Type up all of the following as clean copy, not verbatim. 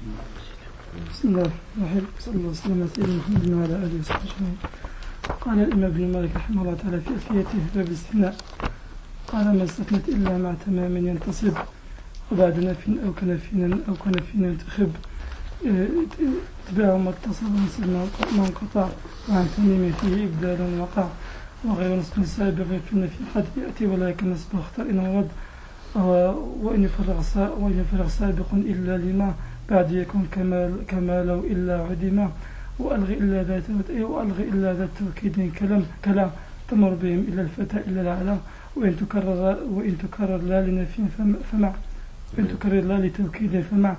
بسم الله الرحمن الرحيم. صلى الله وسلم على سيدنا محمد وعلى اله وصحبه اجمعين. قال الامام ابن مالك رحمه الله تعالى في الفيته باب الاستثناء، قال ما استثنت الا مع تمام ينتصب وبعد نفي او كنفي ينتخب اتباع ما اتصل ونصب ما انقطع وعن تميم فيه ابدال وقع وغير نصب سابق في النفي قد ياتي ولا كنصب اختار ان ورد وإن يفرغ سابق إلا لما بعد يكون كما لو إلا عدما وألغي إلا ذات توكيد كلا تمر بهم إلا الفتى إلا العلا وإن تكرر لا لنفي فمع وإن تكرر لا لتوكيد فمع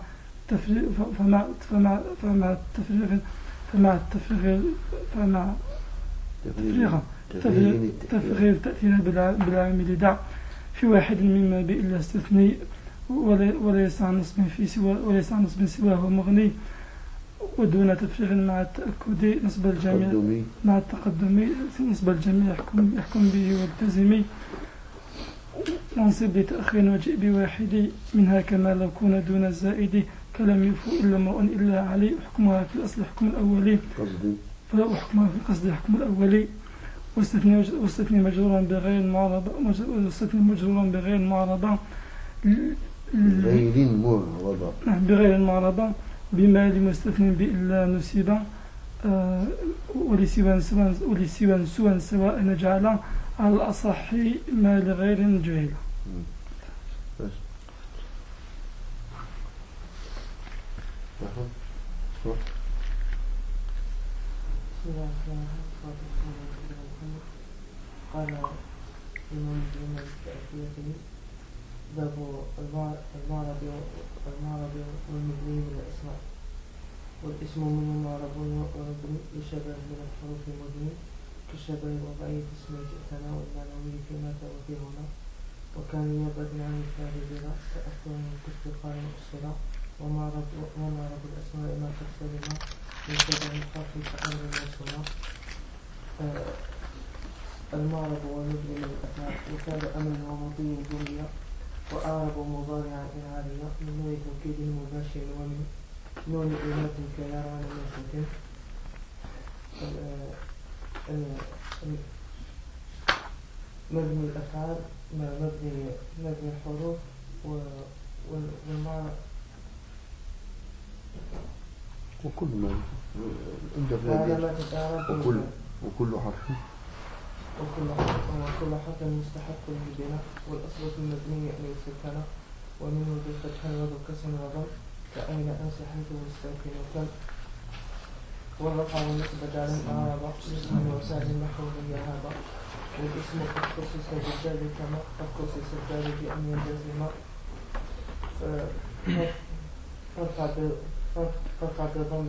تفريغ تأثيرا بالعامل دع في واحد مما بإلا استثني وليس عن نصب سواه مغني ودون تفريغ مع التأكد نصب الجميع مع التقدم نصب الجميع يحكم به والتزمي وانصب لتأخير وجئ بواحد منها كما لو كون دون الزائد كلم يفو إلا امرؤ إلا علي حكمها في الأصل حكم الأولي فلا حكمها في القصد حكم الأولي واستثني مجرورا بغير المعربة بغير المعربة بما لمستثني بإلا نسبا ولسوى سواء نجعل على الأصح ما لغير جهل. قال الإمام ابن التأثير باب المعرب والمبني من الأسماء والاسم من المعرب والمبني يشبه من الحروف المبني كالشبه الوضعي في اسم جئتنا والمعنوي في مات وفي هنا وكان يبدل عن مثال بلا تأثر من كاستقال مؤصلا ومعرب الأسماء ما تفصلنا يشبه الحرف كأمر وصلا المعرب والمبني من الأفعال وكان أمر ومضي بنية وأعرب مضارعا إعارية من نوع توكيد مباشر ومن نوع إيمة كيران من سكن مبني الأفعال مبني الحروف والمعرب وكل ما وكل حرف وكل حرف مستحق للبناء والأصل في المبني أن يسكن ومنه بالفتح وبالكسر وضم كأين أنس حيث والساكن وكم والرفع والنصب جعل أعرب اسم وسال نحو هي هذا والاسم قد خصص بالدال كما قد خصص الدال بأن يلتزم فرفع بضم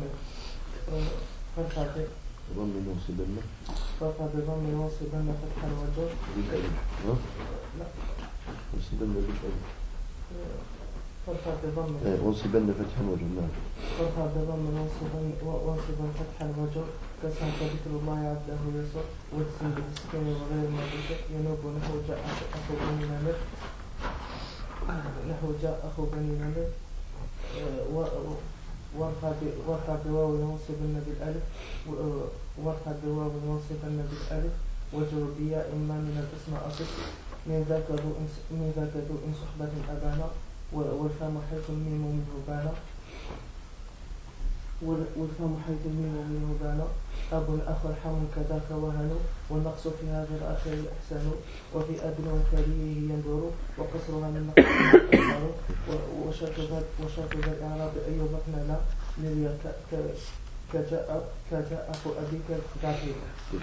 فرفع بضم ناصبا فتحا وجر لا وصبن بالألف فرفع بضم وصبن فتحا وجر نعم فرفع بضم ناصبا فتحا وجر كسر ذكر الله عبده يسر والسين بالسكين وغير ما ذكر ينوب نحو جاء أخو بني نمر وارفع بواو ناصبا بالألف وارفع بواو ناصبا بالألف وجر بياء إما من الاسم أصف من ذاك ذو إن صحبة أبانا والفم حيث الميم منه بانا أب أخ حم كذاك وهن والنقص في هذا الآخر الأحسن وفي أب وكريه ينظر وقصرها من نقص أكبر وشاك ذا الإعراب أيوب ابننا نريا كجاء أخو أبيك داخل.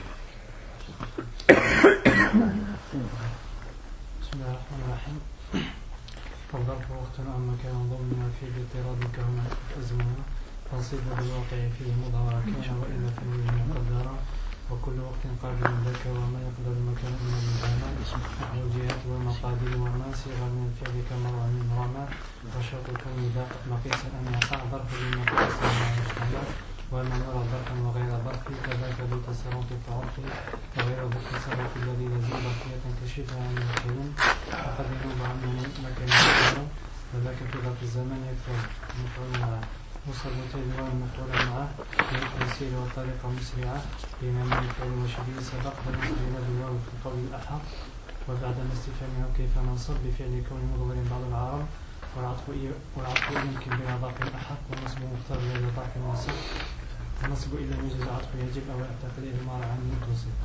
بسم الله الرحمن الرحيم. فالظرف وقتنا أما كان ضمن في الاضطراب كهما أزمنا تنصيب بالواقع فيه مظهر كان وإلا في الوجه مقدرا وكل وقت قابل ذاك وما يقدر المكان من المكان نحو الجهات والمقادير وما صيغ من الفعل كما من رمى وشرط كون ذا مقيسا أن يقع ظرف للمقيس مع يشتمل وما نرى ظرفا وغير ظرف كذاك ذو تصرف التعرف وغير ذو التصرف الذي يزيد ظرفية كشفها عن الكلم وقد ينوب عنه مكان الكلام وذاك في ظرف الزمان يكثر مفعول معه مصبتين والمفعول معه بالتيسير والطريقة مسرعة بين المفعول وشبيه سبق ونصبين بالواو في القول الأحق وبعد الاستفهام منه كيف ننصب بفعل كون مضمر بعض العرب والعطف يمكن بإضافة الأحق والنصب مختار لإضافة النصب النصب إذا وجد عطف يجب أو يعتقد إضمار عن المتصل.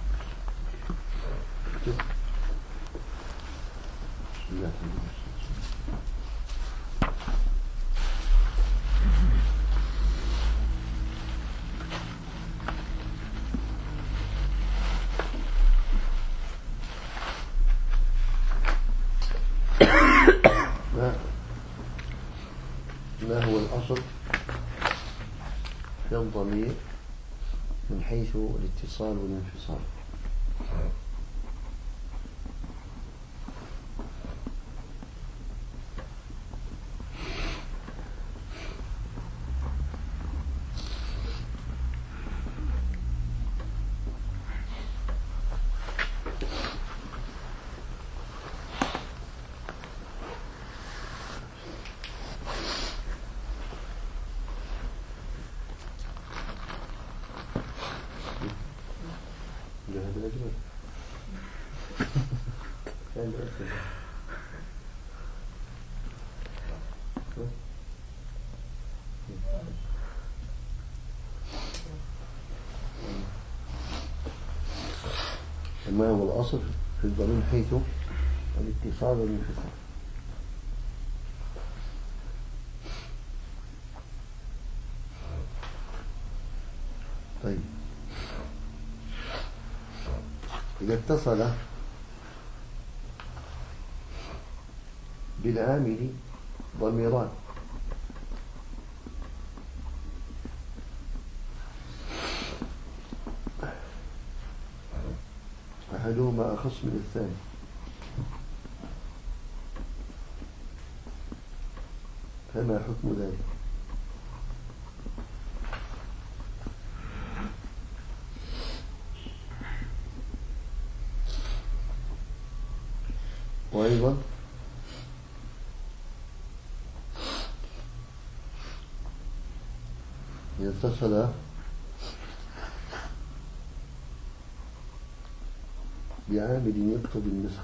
ما هو الأصل في الضمير من حيث الاتصال والانفصال؟ ما هو الأصل في الضمير حيث الاتصال والانفصال؟ طيب إذا اتصل بالعامل ضميران أحدهما أخص من الثاني فما حكم ذلك؟ وأيضا إذا اتصل بعامل يقتضي النسخ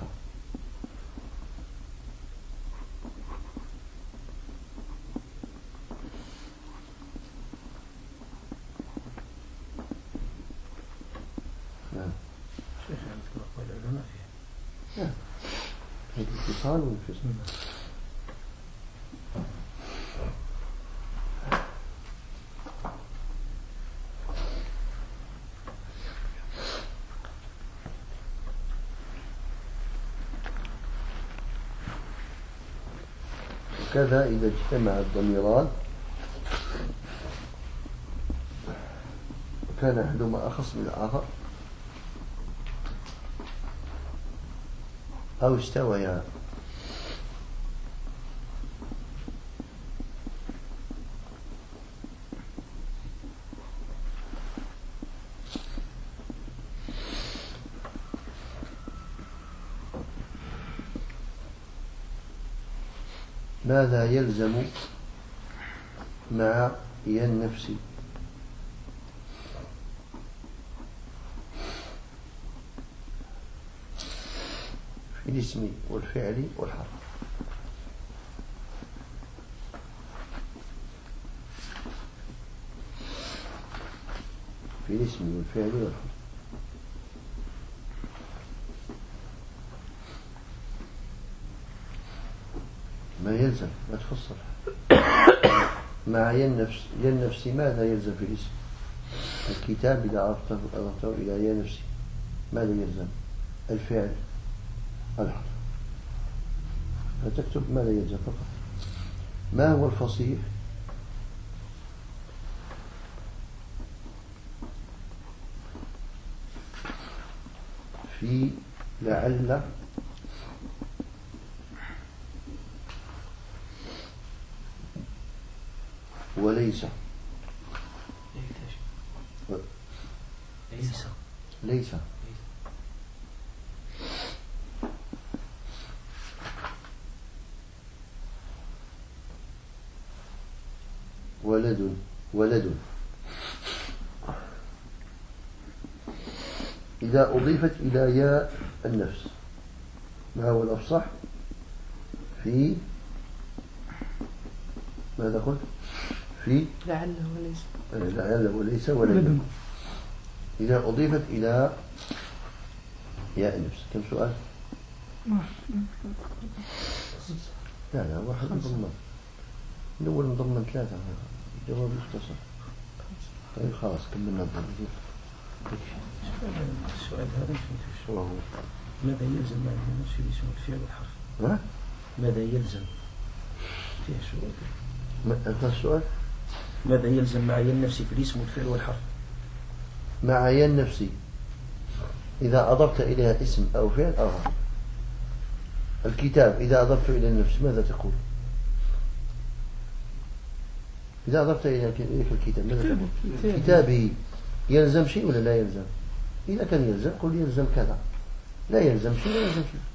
الاتصال والانفصال. وكذا إذا اجتمع الضميران وكان أحدهما أخص من الآخر أو استويا ماذا يلزم مع النفس؟ في الاسم والفعل والحرف. في الاسم والفعل والحرف. ما يلزم ما تفصل مع ينفسي ماذا يلزم في الاسم؟ الكتاب إذا أضفته إلى ينفسي ماذا يلزم؟ الفعل الحرف. فتكتب ماذا يلزم فقط. ما هو الفصيح في لعل وليس؟ ليس ولد ولد. إذا أضيفت إلى ياء النفس ما هو الأفصح في ماذا قلت؟ في لعله وليس لعله وليس ولد. إذا أضيفت إلى ياء النفس كم سؤال؟ لا واحد مضمن. الأول مضمن 3 جواب يختصر. طيب خلاص كملنا الضمن. السؤال هذا شو هو؟ ماذا يلزم مع النفس في اسم الفعل والحرف؟ ماذا يلزم؟ فيها سؤال. أنت السؤال؟ ماذا يلزم مع النفس في الاسم والفعل والحرف؟ مع النفس إذا أضفت إليها اسم أو فعل أو حرف. الكتاب إذا أضفت إلى النفس ماذا تقول؟ إذا أضفت إليك الكتاب ماذا تقول؟ كتابي يلزم شيء ولا لا يلزم؟ إذا كان يلزم قل يلزم كذا، لا يلزم شيء لا يلزم شيء.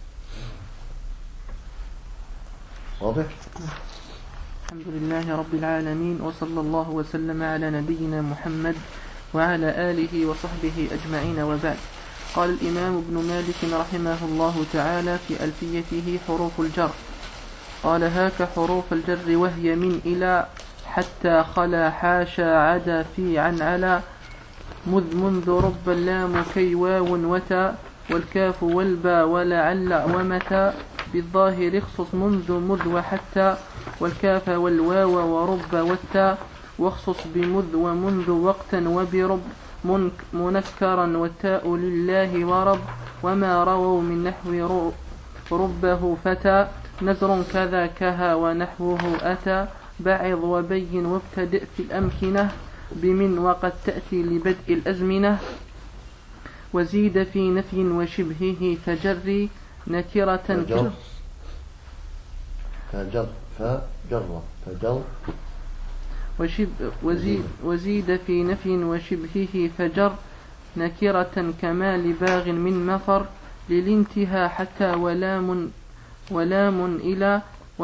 واضح؟ الحمد لله رب العالمين، وصلى الله وسلم على نبينا محمد وعلى آله وصحبه أجمعين، وبعد. قال الإمام ابن مالك رحمه الله تعالى في ألفيته حروف الجر، قال: هاك حروف الجر وهي من إلى حتى خلا حاشا عدا في عن على منذ رب اللام كي واو وتا والكاف والبا ولعل ومتى بالظاهر اخصص منذ مذ وحتى والكاف والواو ورب والتا واخصص بمذ ومنذ وقتا وبرب منكرا والتاء لله ورب وما رووا من نحو ربه فتى نزر كذا كها ونحوه أتى بعض وبين وابتدئ في الأمكنة بمن وقد تأتي لبدء الأزمنة وزيد في نفي وشبهه تجري نكرة وزيد في نفي وشبهه فجر نكرة كما لباغ من مفر للانتهى حتى ولام إلى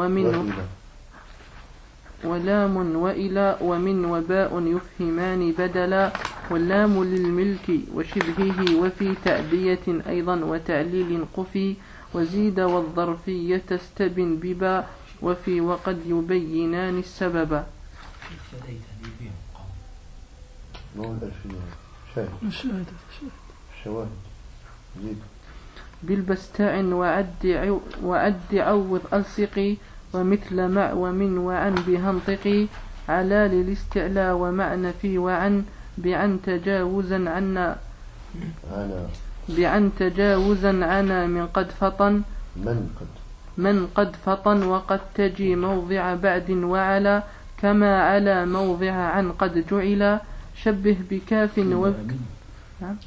وإلى ومن وباء يفهمان بدلا واللام للملك وشبهه وفي تأدية أيضا وتعليل قفي وزيد والظرفية تستبن ببا وفي وقد يبينان السبب. بالبستاع وعد عوض ألصقي ومثل مع ومن وعن بهنطقي على للاستعلاء ومعنى في وعن بعن تجاوزا عنا من قد فطن وقد تجي موضع بعد وعلى كما على موضع عن قد جعل شبه بكاف نعم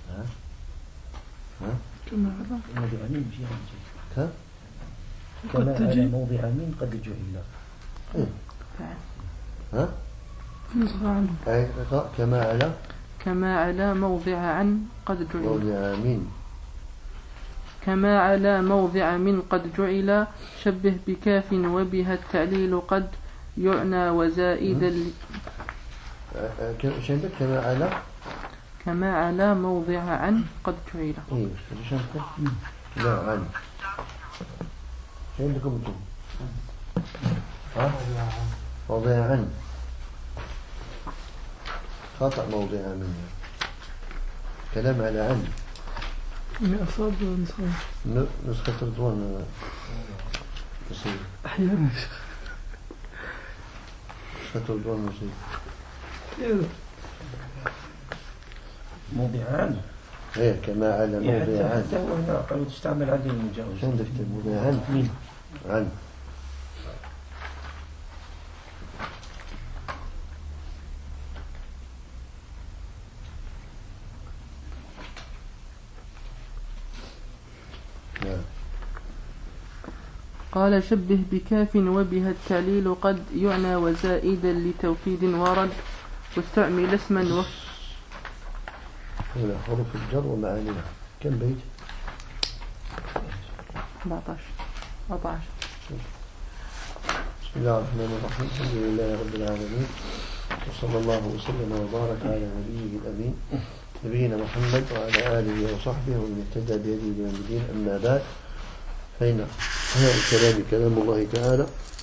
كما على موضع من قد جعل كما على موضع عن قد جعل كما على موضع من قد جعل شبه بكاف وبها التعليل قد يعنى وزائد كما على موضع عن قد جعل لا عن عندكم موضع عن خطأ موضع منها كلام على عن أصاب نسخة رضوان أحيانا نسخة رضوان مصيب موضعان غير كما على موضعان حتى هو هنا قالوا تستعمل عدل المجاوز. شو عندك موضعان عن قال شبه بكاف وبها التعليل قد يعنى وزائدا لتوكيد ورد واستعمل اسما هنا حروف الجر ومعانيها كم بيت؟ 14. بسم الله الرحمن الرحيم الحمد لله رب العالمين وصلى الله وسلم وبارك على نبيه الأمين نبينا محمد وعلى آله وصحبه ومن اهتدى بهديه إلى يوم الدين. أما بعد، فإن خير الكلام كلام الله تعالى،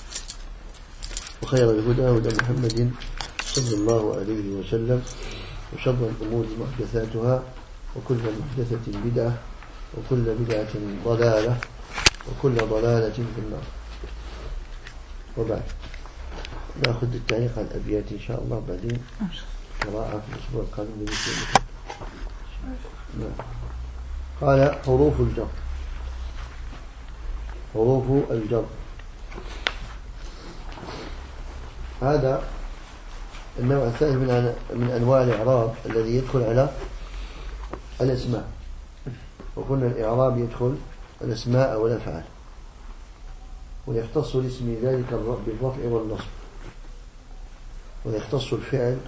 وخير الهدى هدى محمد صلى الله عليه وسلم، وشر الأمور محدثاتها، وكل محدثة بدعة، وكل بدعة ضلالة، وكل ضلالة في النار. وبعد نأخذ التعليق على الأبيات إن شاء الله بعدين قراءة في الأسبوع القادم. قال حروف الجر. حروف الجر هذا النوع الثالث من أنواع الإعراب الذي يدخل على الأسماء. وقلنا الإعراب يدخل الأسماء والأفعال، ويختص الاسم ذلك بالرفع والنصب، ويختص الفعل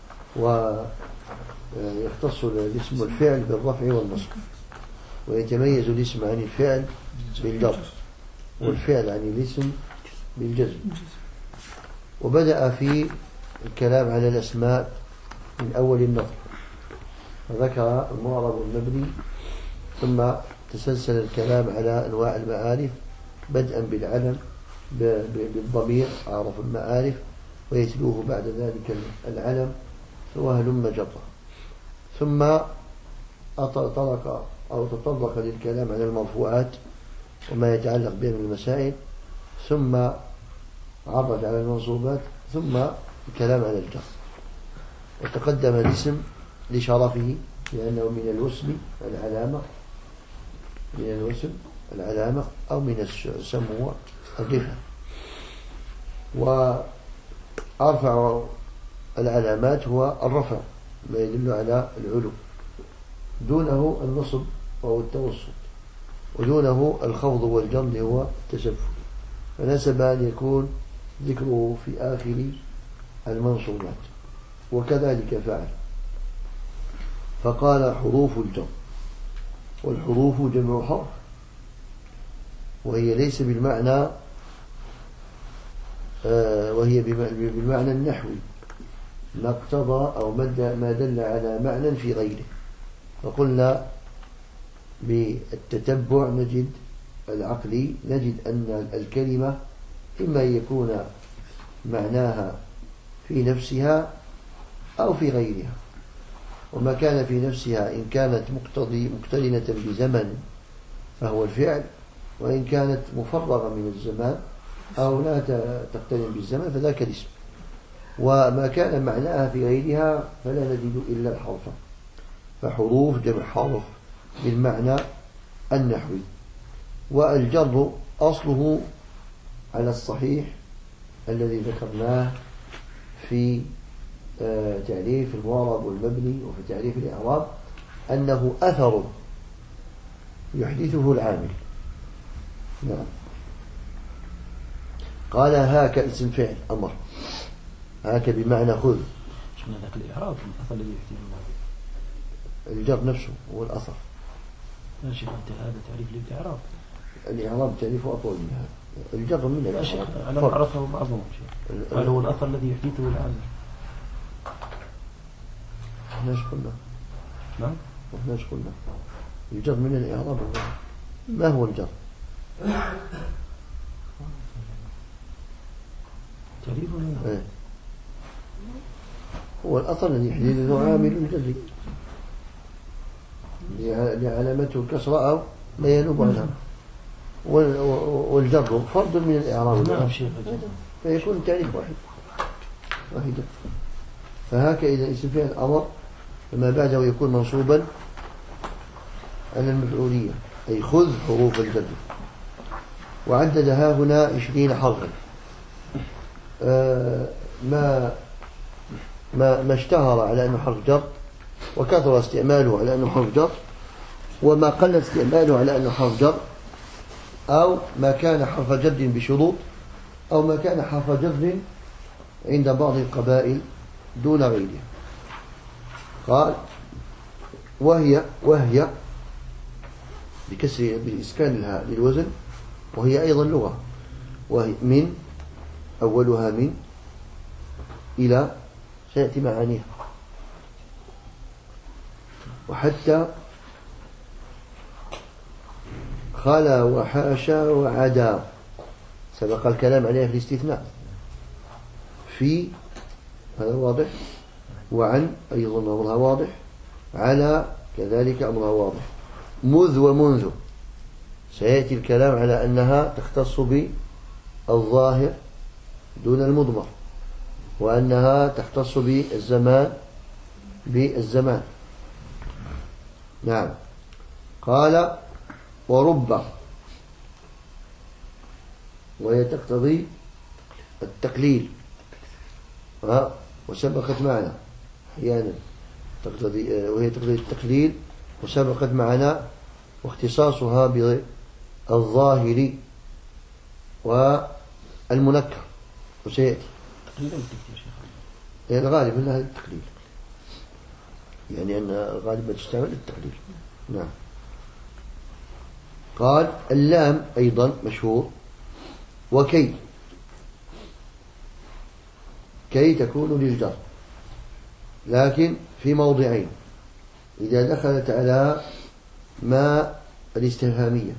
ويختص الاسم والفعل بالرفع والنصب، ويتميز الاسم عن الفعل بالجر، والفعل عن الاسم بالجزم. وبدأ في الكلام على الأسماء من أول النظر، فذكر المعرب والمبني، ثم تسلسل الكلام على أنواع المعارف بدءا بالعلم بالضمير أعرف المعارف، ويتلوه بعد ذلك العلم وهلم جرا. ثم تطرق للكلام على المرفوعات وما يتعلق بها من المسائل، ثم عرض على المنصوبات، ثم الكلام على الجر. وتقدم الاسم لشرفه لأنه من الوسم العلامة، من الوسم العلامة أو من السمو الرفع. وأرفع العلامات هو الرفع، ما يدل على العلو، دونه النصب وهو التوسط، ودونه الخفض والجر هو التسفل، فنسب أن يكون ذكره في آخر المنصوبات، وكذلك فعل. فقال حروف الجر. والحروف جمع حرف، وهي ليس بالمعنى وهي بالمعنى النحوي ما اقتضى أو ما دل على معنى في غيره. فقلنا بالتتبع نجد العقلي نجد أن الكلمة إما أن يكون معناها في نفسها أو في غيرها، وما كان في نفسها إن كانت مقترنة بزمن فهو الفعل، وإن كانت مفرغة من الزمان أو لا تقترن بالزمن فذاك الاسم. وما كان معناها في غيرها فلا نجد إلا الحرف. فحروف جمع حرف بالمعنى النحوي. والجر أصله على الصحيح الذي ذكرناه في تعريف المعرب والمبني وفي تعريف الإعراب، أنه أثر يحدثه العامل. نعم. قال هاك اسم فعل أمر، هاك بمعنى خذ. شنو ذاك الإعراب الأثر الذي يحدثه الجر نفسه هو الأثر. ماشي، هذا تعريف للإعراب. الإعراب تعريفه أطول من هذا. الجر من الإعراب أنا عرفه بعضهم شيء. قال هو الأثر الذي يحدثه العامل. احنا ايش قلنا؟ نعم، احنا ايش قلنا؟ الجر من الإعراب. ما هو الجر؟ تعريفه ايه؟ هو الأثر الذي يحدثه عامل جزئي لعلامته الكسرة أو لا ينوب عنها، والجر فرد من الإعراب. نعم شيخ، فيكون التعريف واحدا. فهكذا إذا اسم فعل أمر فما بعده يكون منصوبا على المفعولية، أي خذ حروف الجر. وعددها هنا 20 حرفا. ما اشتهر على أنه حرف جر وكثر استعماله على أنه حرف جر، وما قل استعماله على أنه حرف جر، أو ما كان حرف جر بشروط، أو ما كان حرف جر عند بعض القبائل دون غيرها. قال وهي بإسكان الهاء للوزن، وهي أيضا لغة، وهي من أولها من إلى سيأتي معانيها. وحتى خلا وحاشا وعدا سبق الكلام عليها في الاستثناء. في هذا واضح، وعن أيضا أمرها واضح، على كذلك أمرها واضح. مذ ومنذ سيأتي الكلام على أنها تختص بالظاهر دون المضمر، وأنها تختص بالزمان. نعم. قال ورب، وهي تقتضي التقليل، وسبقت معنا أحيانا وهي تقتضي التقليل وسبقت معنا، واختصاصها بالظاهر والمنكر، وسيأتي الغالب أنها التقليل، يعني أن الغالب تستعمل التقليل. نعم. قال اللام أيضا مشهور، وكي تكون للجر، لكن في موضعين: إذا دخلت على ما الاستفهامية،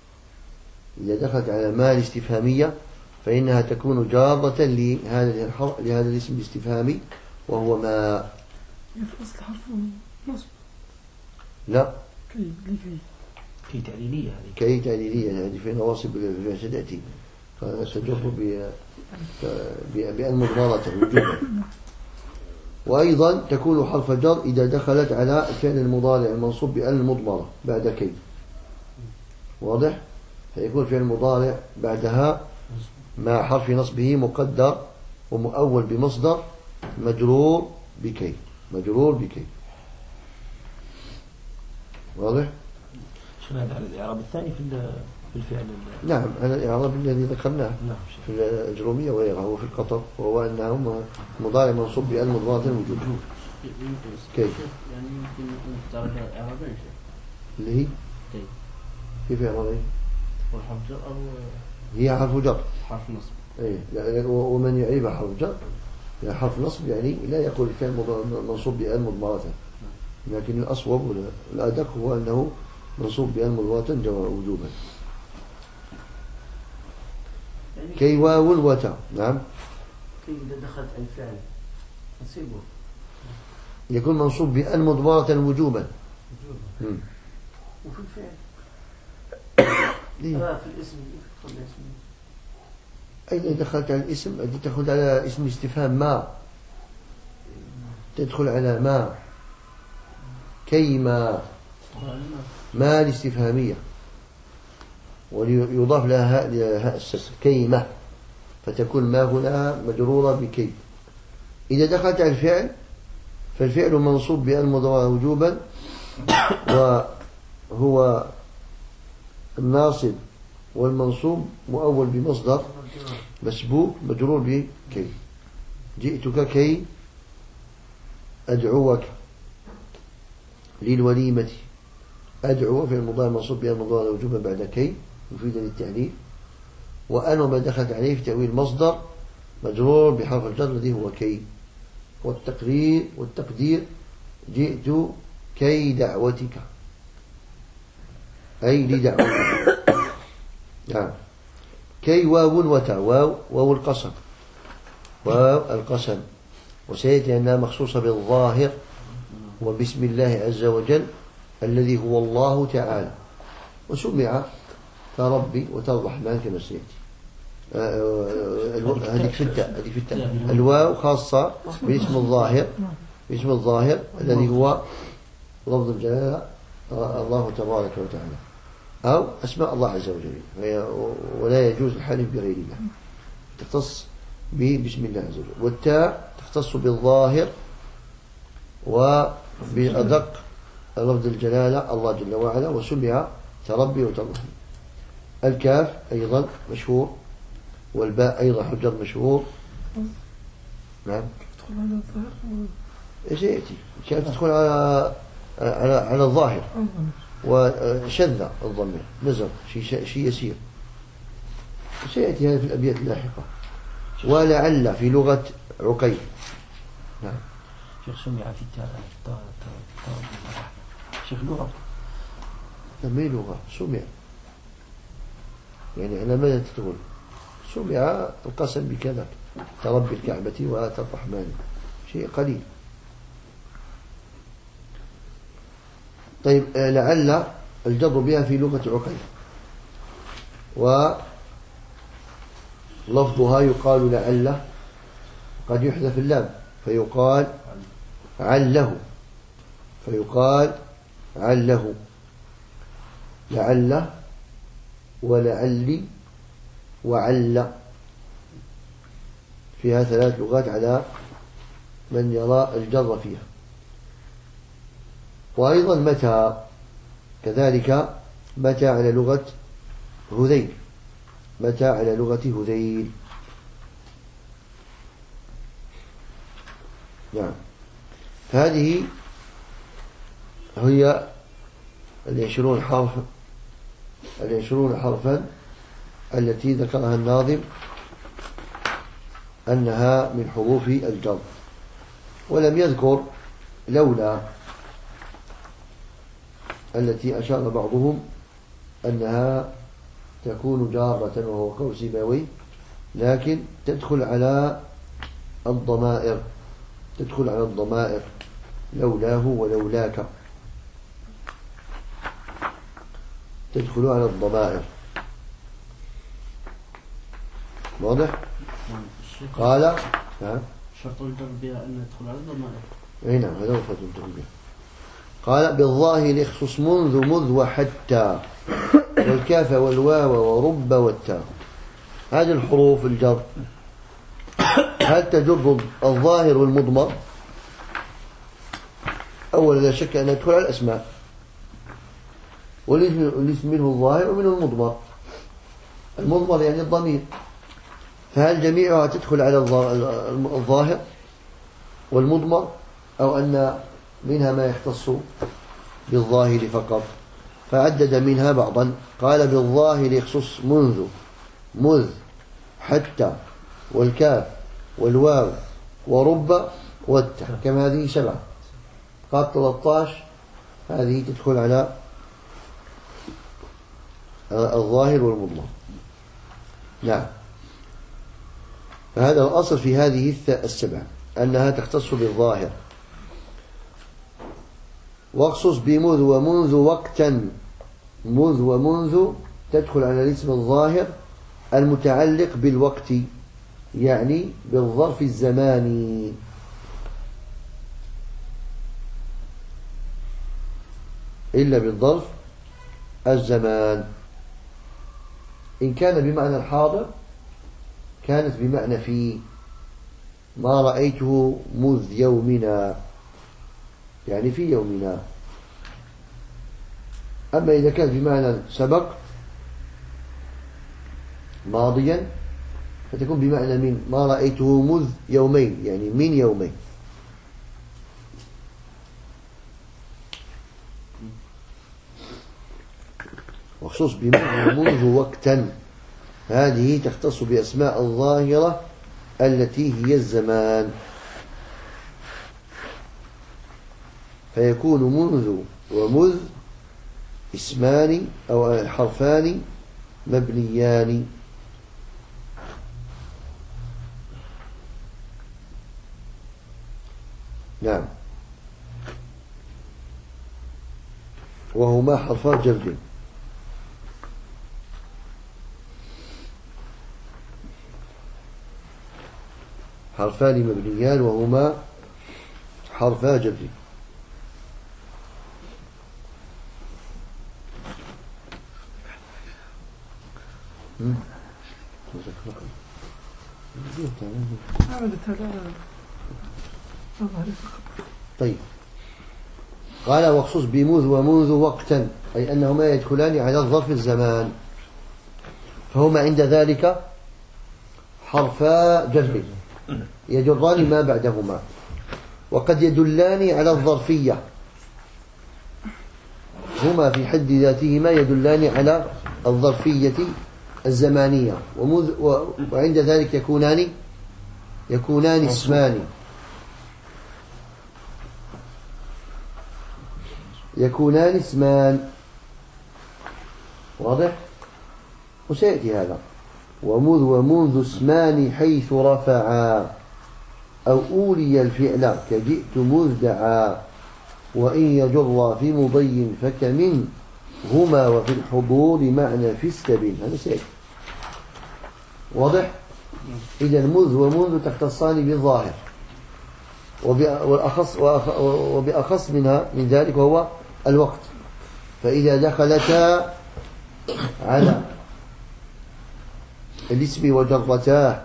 فإنها تكون جارة لهذا الاسم الاستفهامي وهو ما. الأصل حرف نصب. لا، كي تعليلية. كي تعليلية هذه في نواصب ستأتي، ستجر بأن مضمرة وجوبا. وأيضا تكون حرف جر إذا دخلت على الفعل المضارع المنصوب بأن المضمرة بعد كي. واضح؟ فيكون فعل المضارع بعدها مع حرف نصبه مقدر ومؤول بمصدر مجرور بكي. واضح؟ شنو هذا على الإعراب الثاني في الفعل؟ نعم، على الإعراب الذي ذكرناه في الأجرومية وغيرها، وفي القطر، وهو أنهم مضارع منصوب بأن مضمرة وجوبا. كيف؟ يعني يمكن أن تعرف إعرابين اللي هي كيف إعرابين؟ والحرف جر أو هي حرف جر، حرف نصب. إيه، ومن يعيبها حرف جر يعني حرف نصب، يعني لا يقول الفعل منصوب بأن مضمرة، لكن الأصوب والأدق هو أنه منصوب بأن مضمرة وجوبا. كي واو وتا. نعم. كي إذا دخلت الفعل نصيبه يكون منصوب بأن مضمرة وجوبا. وفي الفعل في الاسم أين دخلت على الاسم؟ أنت تدخل على اسم استفهام ما، تدخل على ما. كيما ما الاستفهامية، ويضاف لها هاء السكت كيمة، فتكون ما هنا مجرورة بكي. إذا دخلت على الفعل فالفعل منصوب بأن مضمرة وجوبا، وهو الناصب والمنصوب مؤول بمصدر مسبوق مجرور بكي. جئتك كي أدعوك للوليمة. أدعو في المضارع منصوب بأن مضمرة وجوبا بعد كي مفيدا للتعليل. وأنا ما دخلت عليه في تأويل مصدر مجرور بحرف الجر الذي هو كي. والتقدير جئت كي دعوتك، أي لدعوتك. نعم. كي واو وتا، واو القسم، وسيأتي أنها مخصوصة بالظاهر وبسم الله عز وجل الذي هو الله تعالى، وسمع كربي وكالرحمن كما سيأتي. هذه في التاء. الواو خاصة باسم الظاهر الذي هو لفظ الجلالة الله تبارك وتعالى، أو أسماء الله عز وجل، ولا يجوز الحلف بغير الله، تختص بسم الله عز وجل. والتاء تختص بالظاهر وبأدق لفظ الجلالة الله جل وعلا، وسمع كربي وكالرحمن. الكاف أيضا مشهور، والباء أيضا حجر مشهور. نعم. تدخل على الظاهر إيش يأتي؟ كانت تدخل على الظاهر وشذ الضمير نزل شيء يسير، سيأتي هذا في الأبيات اللاحقة. ولعل في لغة عقيل، شيخ سمع في شيخ لغة ما هي لغة سمع يعني على ماذا تدخل سمع القسم بكذا رب الكعبة وآت الرحمن شيء قليل. طيب لعل الجر بها في لغة عقيل ولفظها يقال لعل قد يحذف اللام فيقال عله لعل ولعلي وعل فيها 3 لغات على من يرى الجر فيها. وأيضا متى كذلك متى على لغة هذيل نعم. هذه هي 20 حرفا التي ذكرها الناظم أنها من حروف الجر، ولم يذكر لولا التي أشار بعضهم أنها تكون جارة وهو قول سيبويه، لكن تدخل على الضمائر لولاه ولولاك تدخل على الضمائر. واضح؟ قال شرط الجر بها أن يدخل على الضمائر. أي نعم هذا هو شرط الجر بها. قال بالظاهر اخصص منذ مذ وحتى والكاف والواو ورب والتاء. هذه الحروف الجر هل تجر الظاهر والمضمر؟ أولا لا شك أن يدخل على الأسماء، والاسم منه الظاهر ومنه المضمر يعني الضمير، فهل جميعها تدخل على الظاهر والمضمر أو أن منها ما يختص بالظاهر فقط؟ فعدد منها بعضا. قال بالظاهر يخصص منذ مذ حتى والكاف والواو ورب والتاء، كما هذه 7. قال 13 هذه تدخل على الظاهر والمضمر. نعم. فهذا الأصل في هذه 7 أنها تختص بالظاهر. واخصص بمذ ومنذ وقتا. مذ ومنذ تدخل على الاسم الظاهر المتعلق بالوقت، يعني بالظرف الزماني. إلا بالظرف الزمان. إن كان بمعنى الحاضر كانت بمعنى في، ما رأيته مذ يومنا، يعني في يومنا. أما إذا كان بمعنى سبق ماضيا فتكون بمعنى من، ما رأيته مذ يومين، يعني من يومين. وخصوص بمعنى منذ وقتا، هذه تختص بأسماء الظاهرة التي هي الزمان، فيكون منذ ومذ اسمان أو حرفان مبنيان. نعم. وهما حرفان جر. حرفان مبنيان وهما حرفا جر. طيب. قال واخصص بمذ ومنذ وقتا، أي أنهما يدخلان على الظرف الزمان، فهما عند ذلك حرفا جر يجران ما بعدهما، وقد يدلان على الظرفية، هما في حد ذاتهما يدلان على الظرفية الزمانية، وعند ذلك يكونان اسمان. يكونان اسمان. واضح؟ وسيأتي هذا. ومذ ومنذ اسمان حيث رفعا أو أولي الفعل كجئت مذدعا وإن يجر في مضي فكمن هما وفي الحضور معنى في السبيل. هذا سيأتي. واضح؟ إذا مذ ومنذ تختصان بالظاهر، وبأخص من ذلك وهو الوقت. فإذا دخلتا على الاسم وجرتاه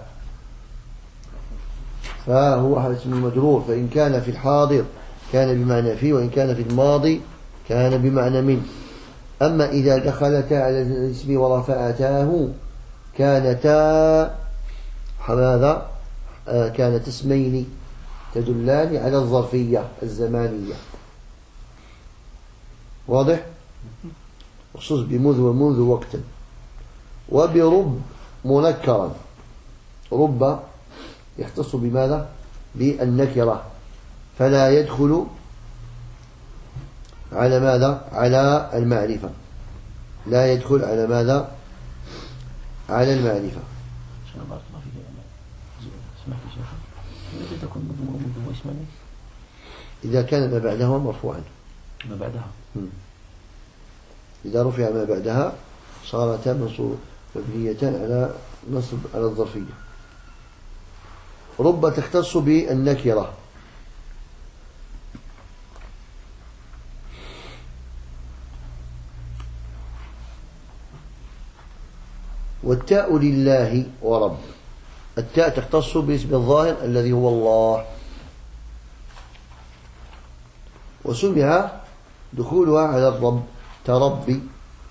فهو اسم المجرور، فإن كان في الحاضر كان بمعنى في، وإن كان في الماضي كان بمعنى من. أما إذا دخلتا على الاسم ورفعتاه كانتا ماذا؟ كانت اسمين تدلان على الظرفية الزمانية. واضح؟ خصوص بمذ ومنذ وقتا. وبرب منكرا، رب يختص بماذا؟ بالنكرة، فلا يدخل على ماذا؟ على المعرفة، لا يدخل على ماذا؟ على المعرفة. بارك الله فيك. اسمح لي شيخ، ماذا تكون منذ واسمني إذا كان ما بعدها مرفوعا؟ ما بعدها إذا رفع ما بعدها صارتا مبنيتان على نصب على الظرفية. رب تختص بالنكرة، والتاء لله ورب. التاء تختص باسم الظاهر الذي هو الله، وسمع دخولها على الرب تربي،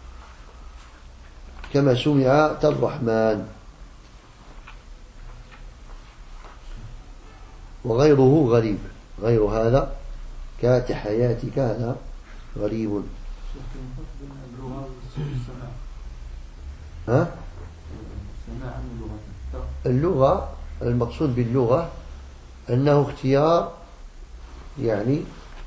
كما سمع الرحمن. وغيره غريب، غير هذا كتحياتك هذا غريب. ها؟ اللغة، المقصود باللغة أنه اختيار يعني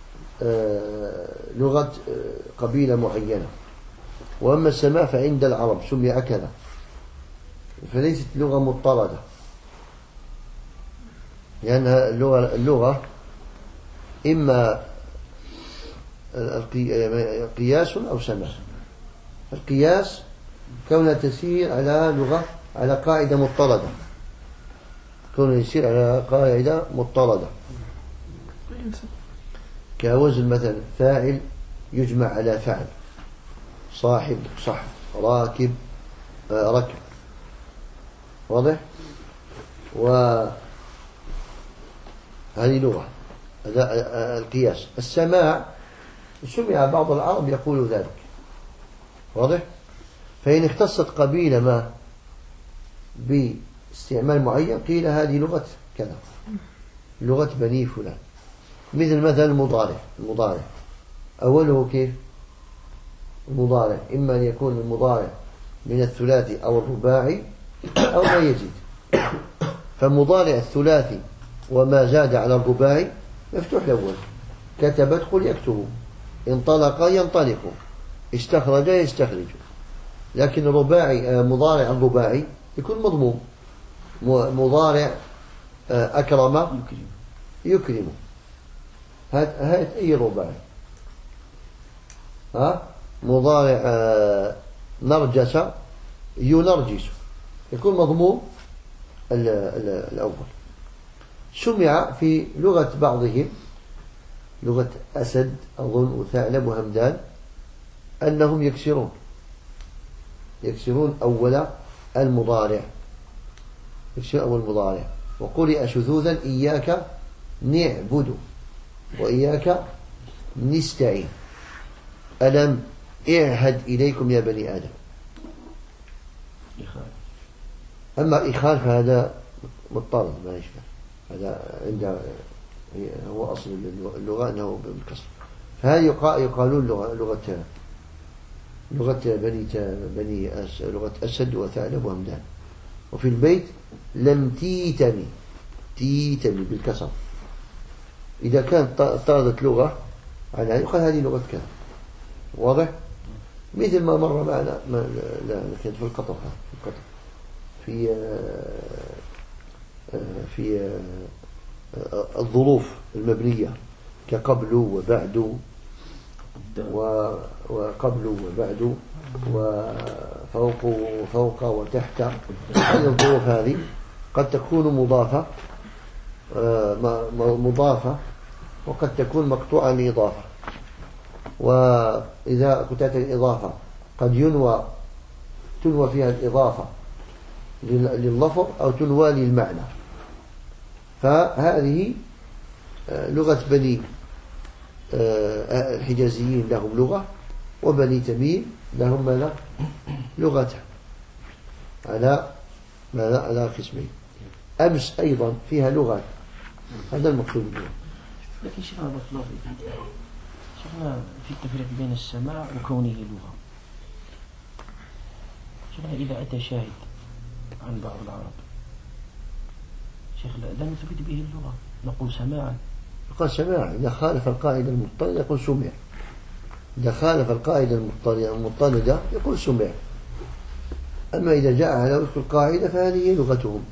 لغة قبيلة معينة. وأما السماع فعند العرب سمع كذا، فليست لغة مضطردة، لأنها اللغة إما قياس أو سماع. القياس كونها تسير على لغة على قاعدة مضطردة، كونه يسير على قاعدة مضطردة، كوزن مثلا فاعل يجمع على فعل، صاحب صح، راكب ركب. واضح؟ وهذه لغة، هذا القياس. السماع سمع بعض العرب يقول ذلك. واضح؟ فإن اختصت قبيلة ما باستعمال معين قيل هذه لغة كذا، لغة بني فلان. مثل المضارع أوله كيف؟ المضارع إما أن يكون المضارع من الثلاثي أو الرباعي أو ما يزيد. فمضارع الثلاثي وما زاد على الرباعي مفتوح الأول، كتب ادخل يكتب، انطلق ينطلق، استخرج يستخرج. لكن الرباعي مضارع الرباعي يكون مضموم. مضارع أكرم يكرم، هات أي رباعي. مضارع نرجس ينرجس، يكون مضموم الأول. سمع في لغة بعضهم، لغة أسد أظن وثعلب وهمدان، أنهم يكسرون أول المضارع، يكسرون أول المضارع. وقرئ شذوذا إياك نعبد وإياك نستعين، ألم اعهد إليكم يا بني آدم. أما إخال فهذا مضطرد ما يشكل، هذا عند هو أصل اللغة أنه بالكسر. فهذه يقالون لغة أسد وثعلب وهمدان. وفي البيت لم تيتني بالكسر. إذا كانت طردت لغة عنها يقال هذه لغة كذا. واضح؟ مثل ما مر معنا لا كانت في القطر في الظروف المبنية كقبل وبعد وقبل وبعد وفوق وفوق وتحت. هذه الظروف هذه قد تكون مضافة وقد تكون مقطوعة الإضافة. وإذا كنت الإضافة قد تنوى فيها الإضافة لللفظ أو تنوى للمعنى. فهذه لغة بني الحجازيين لهم لغة، وبني تميم لهم لغة على قسمين. أمس أيضا فيها لغة، هذا المقصود به. لكن شيخنا بارك الله فيك، شيخنا في التفريق بين السماع وكونه لغة. شيخنا إذا أتى شاهد عن بعض العرب شيخنا لا نثبت به اللغة، نقول سماعا. يقول سماع إذا خالف القاعدة المضطردة يقول سمع. إذا خالف القاعدة المضطردة يقول سمع. أما إذا جاء على وفق القاعدة فهذه لغتهم.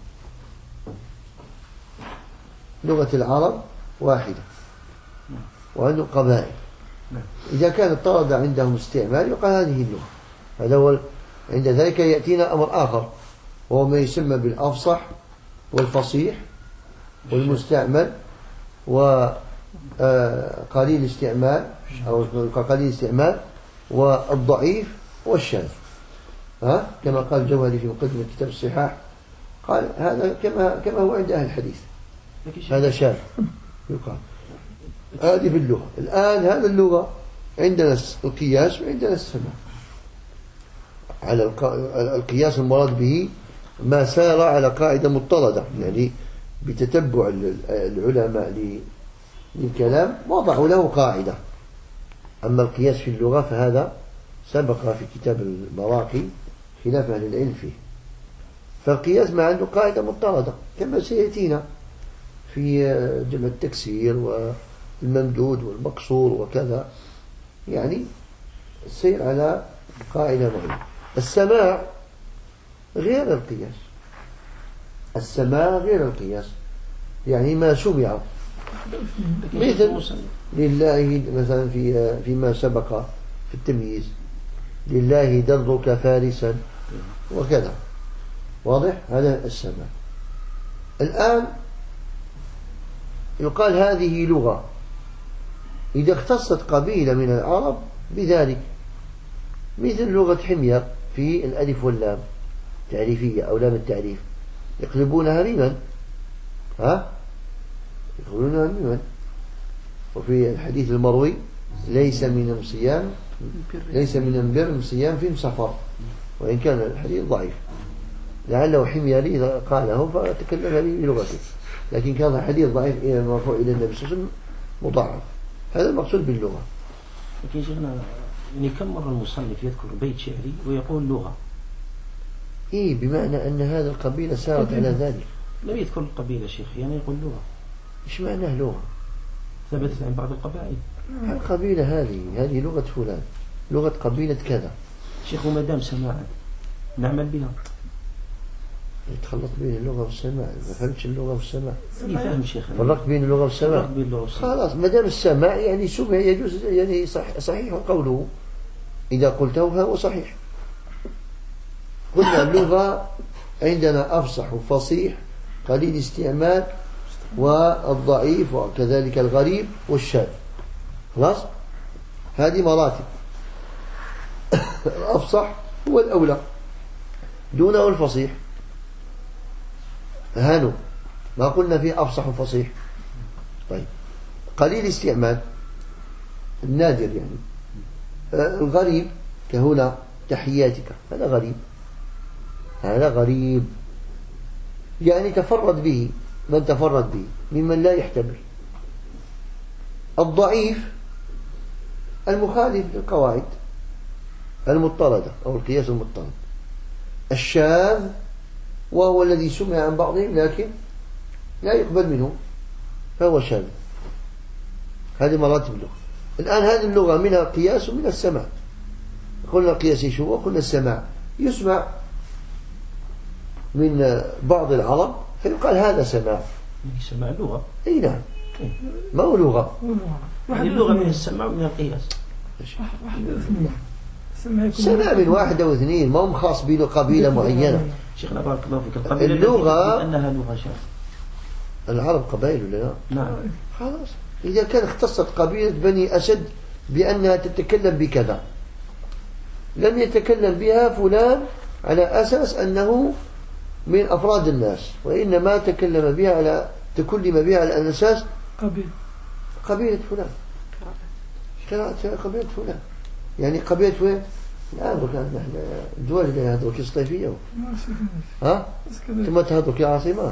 لغة العرب واحدة وعندهم قبائل. إذا كان اضطرد عندهم استعمال يقال هذه اللغة. هذا هو. عند ذلك يأتينا أمر آخر وهو ما يسمى بالأفصح والفصيح والمستعمل وقليل الاستعمال أو قليل الاستعمال والضعيف والشاذ. كما قال الجوهري في مقدمة كتاب الصحاح، قال هذا كما هو عند أهل الحديث، هذا شاذ يقال. هذه في اللغة. الآن هذا اللغة عندنا القياس وعندنا السماع. على القياس المراد به ما سار على قاعدة مضطردة، يعني بتتبع العلماء للكلام وضعوا له قاعدة. أما القياس في اللغة فهذا سبق في كتاب المراقي خلاف أهل العلم فيه. فالقياس ما عنده قاعدة مضطردة كما سيأتينا في جمع التكسير والممدود والمقصور وكذا، يعني السير على قاعدة معينة. السماع غير القياس. السماع غير القياس، يعني ما سمع. مثل لله مثلا فيما سبق في التمييز، لله درك فارسا وكذا، واضح؟ هذا السماع. الآن يقال هذه لغة إذا اختصت قبيلة من العرب بذلك، مثل لغة حمير في الألف واللام تعريفية أو لام التعريف، يقلبونها ميما. يقولونها ميما. وفي الحديث المروي ليس من بر صيام في سفر، وإن كان الحديث ضعيف لعله حميري قاله فتكلم به بلغته، لكن كان الحديث ضعيف مرفوع إلى النبي صلى الله عليه وسلم مضاعف. هذا المقصود باللغة. لكن شيخنا يعني كم مرة المصنف يذكر بيت شعري ويقول لغة؟ بمعنى أن هذا القبيلة سارت على ذلك. لم يذكر القبيلة شيخ، يعني يقول لغة. إيش معناه لغة؟ ثبتت عن بعض القبائل. القبيلة هذه لغة فلان، لغة قبيلة كذا. شيخ وما دام سماعا نعمل بها. يتخلط بين اللغة والسماع. ما فهمتش اللغة والسماع. فهم شيخ. فرق بين اللغة والسماع. خلاص ما دام السماع يعني سمع يجوز، يعني صحيح قوله إذا قلته فهو صحيح. قلنا اللغة عندنا أفصح وفصيح قليل استعمال والضعيف وكذلك الغريب والشاذ. خلاص هذه مراتب. الأفصح هو الأولى دونه الفصيح. هانوا ما قلنا فيه أفصح وفصيح. طيب قليل استعمال النادر يعني. الغريب كهنا تحياتك، هذا غريب يعني تفرد به من تفرد به ممن لا يحتمل. الضعيف المخالف للقواعد المضطردة أو القياس المضطرد. الشاذ وهو الذي سمع عن بعضهم لكن لا يقبل منه فهو شاذ. هذه مراتب اللغة. الآن هذه اللغة منها قياس ومنها السماع. قلنا القياس شو؟ قلنا السماع يسمع من بعض العرب فيقال هذا سماع. سماع لغة. أي نعم، ما هو لغة. يعني اللغة من السماع ومن القياس. سماع من واحد أو اثنين، ما هم خاص بقبيلة معينة. شيخنا بارك الله فيك، القبيلة اللغة أنها لغة شاذة. العرب قبائل ولا لا؟ نعم. خلاص، إذا كان اختصت قبيلة بني أسد بأنها تتكلم بكذا، لم يتكلم بها فلان على أساس أنه من أفراد الناس، وإنما تكلم بها على أساس قبيلة فلان، قبيلة فلان، يعني قبيلة فلان. الآن نحن الدول اللي هذوك الصيفية ها ثم تهضرك العاصمة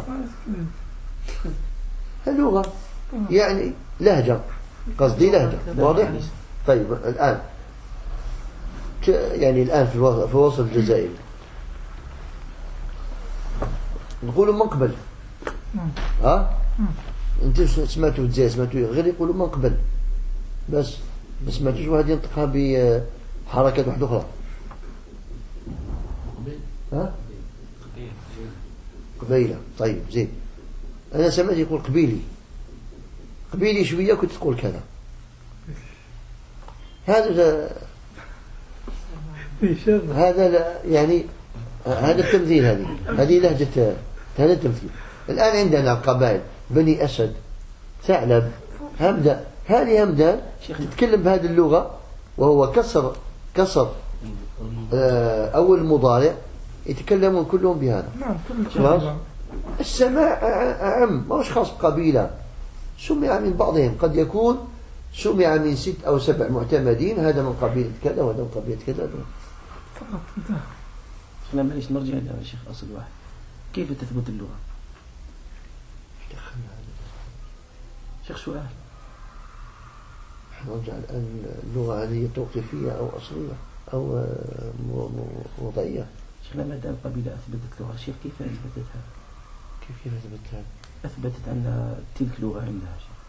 اللغة يعني لهجة، قصدي لهجة واضح. طيب الآن يعني الآن في وسط الجزائر نقولوا منقبل. انت سمعتوا الجزائر سمعتوا غير يقولوا منقبل بس ما سمعتوش واحد ينطقها بحركات واحدة أخرى. قبيلة. طيب زين، أنا سمعت يقول قبيلي شوية كنت تقول كذا. هذا يعني هذا التمثيل، هذه لهجة، هذا التمثيل. الآن عندنا قبائل بني أسد، ثعلب، همدان. هذه همدان تتكلم بهذه اللغة، وهو كسر أول مضارع يتكلمون كلهم بهذا. خلاص. السماع أعم، ما هوش خاص بقبيلة، سمع من بعضهم، قد يكون سمع من 6 أو 7 معتمدين، هذا من قبيلة كذا وهذا من قبيلة كذا. احنا معليش نرجع إلى شيخ أصل واحد، كيف تثبت اللغة؟ شيخ سؤال. نرجع الآن اللغة هذه توقيفية أو أصلية أو وضعية. شيخنا ما دام القبيلة أثبتت لغة، شيخ كيف أثبتتها؟ كيف أثبتها؟ أثبتت أن تلك لغة عندها شيخ.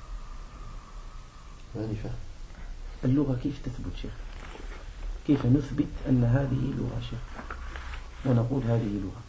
ماني فاهم. اللغة كيف تثبت شيخ؟ كيف نثبت أن هذه لغة شيخ ونقول هذه لغة؟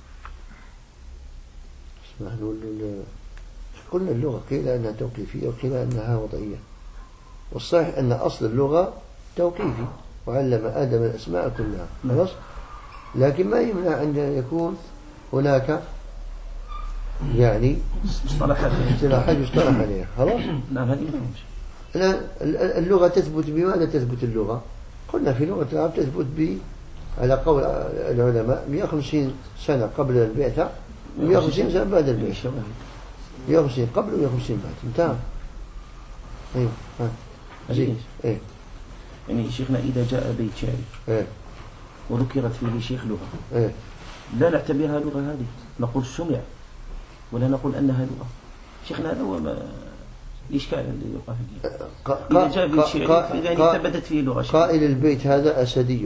اسمع، قلنا اللغة قيل أنها توقيفية وقيل أنها وضعية، والصحيح أن أصل اللغة توقيفي، وعلم آدم الأسماء كلها. خلاص. لكن ما يمنع أن يكون هناك يعني مصطلحات يصطلح عليها. خلاص. نعم، هذه مفهوم. اللغة تثبت بماذا تثبت اللغة؟ قلنا في لغة العرب تثبت على قول العلماء 150 سنة قبل البعثة، 150 سنة بعد البعثة. 150 قبل و150 بعد. انتهى. ايوه. زين. ايه. يعني شيخنا إذا جاء بيت شعري وذكرت فيه شيخ لغة لا نعتبرها لغة، هذه نقول سمع ولا نقول أنها لغة. شيخنا هذا هو الإشكال اللي يقع فيه. إذا جاء بيت شعري إذا ثبتت فيه لغة قائل البيت هذا أسدي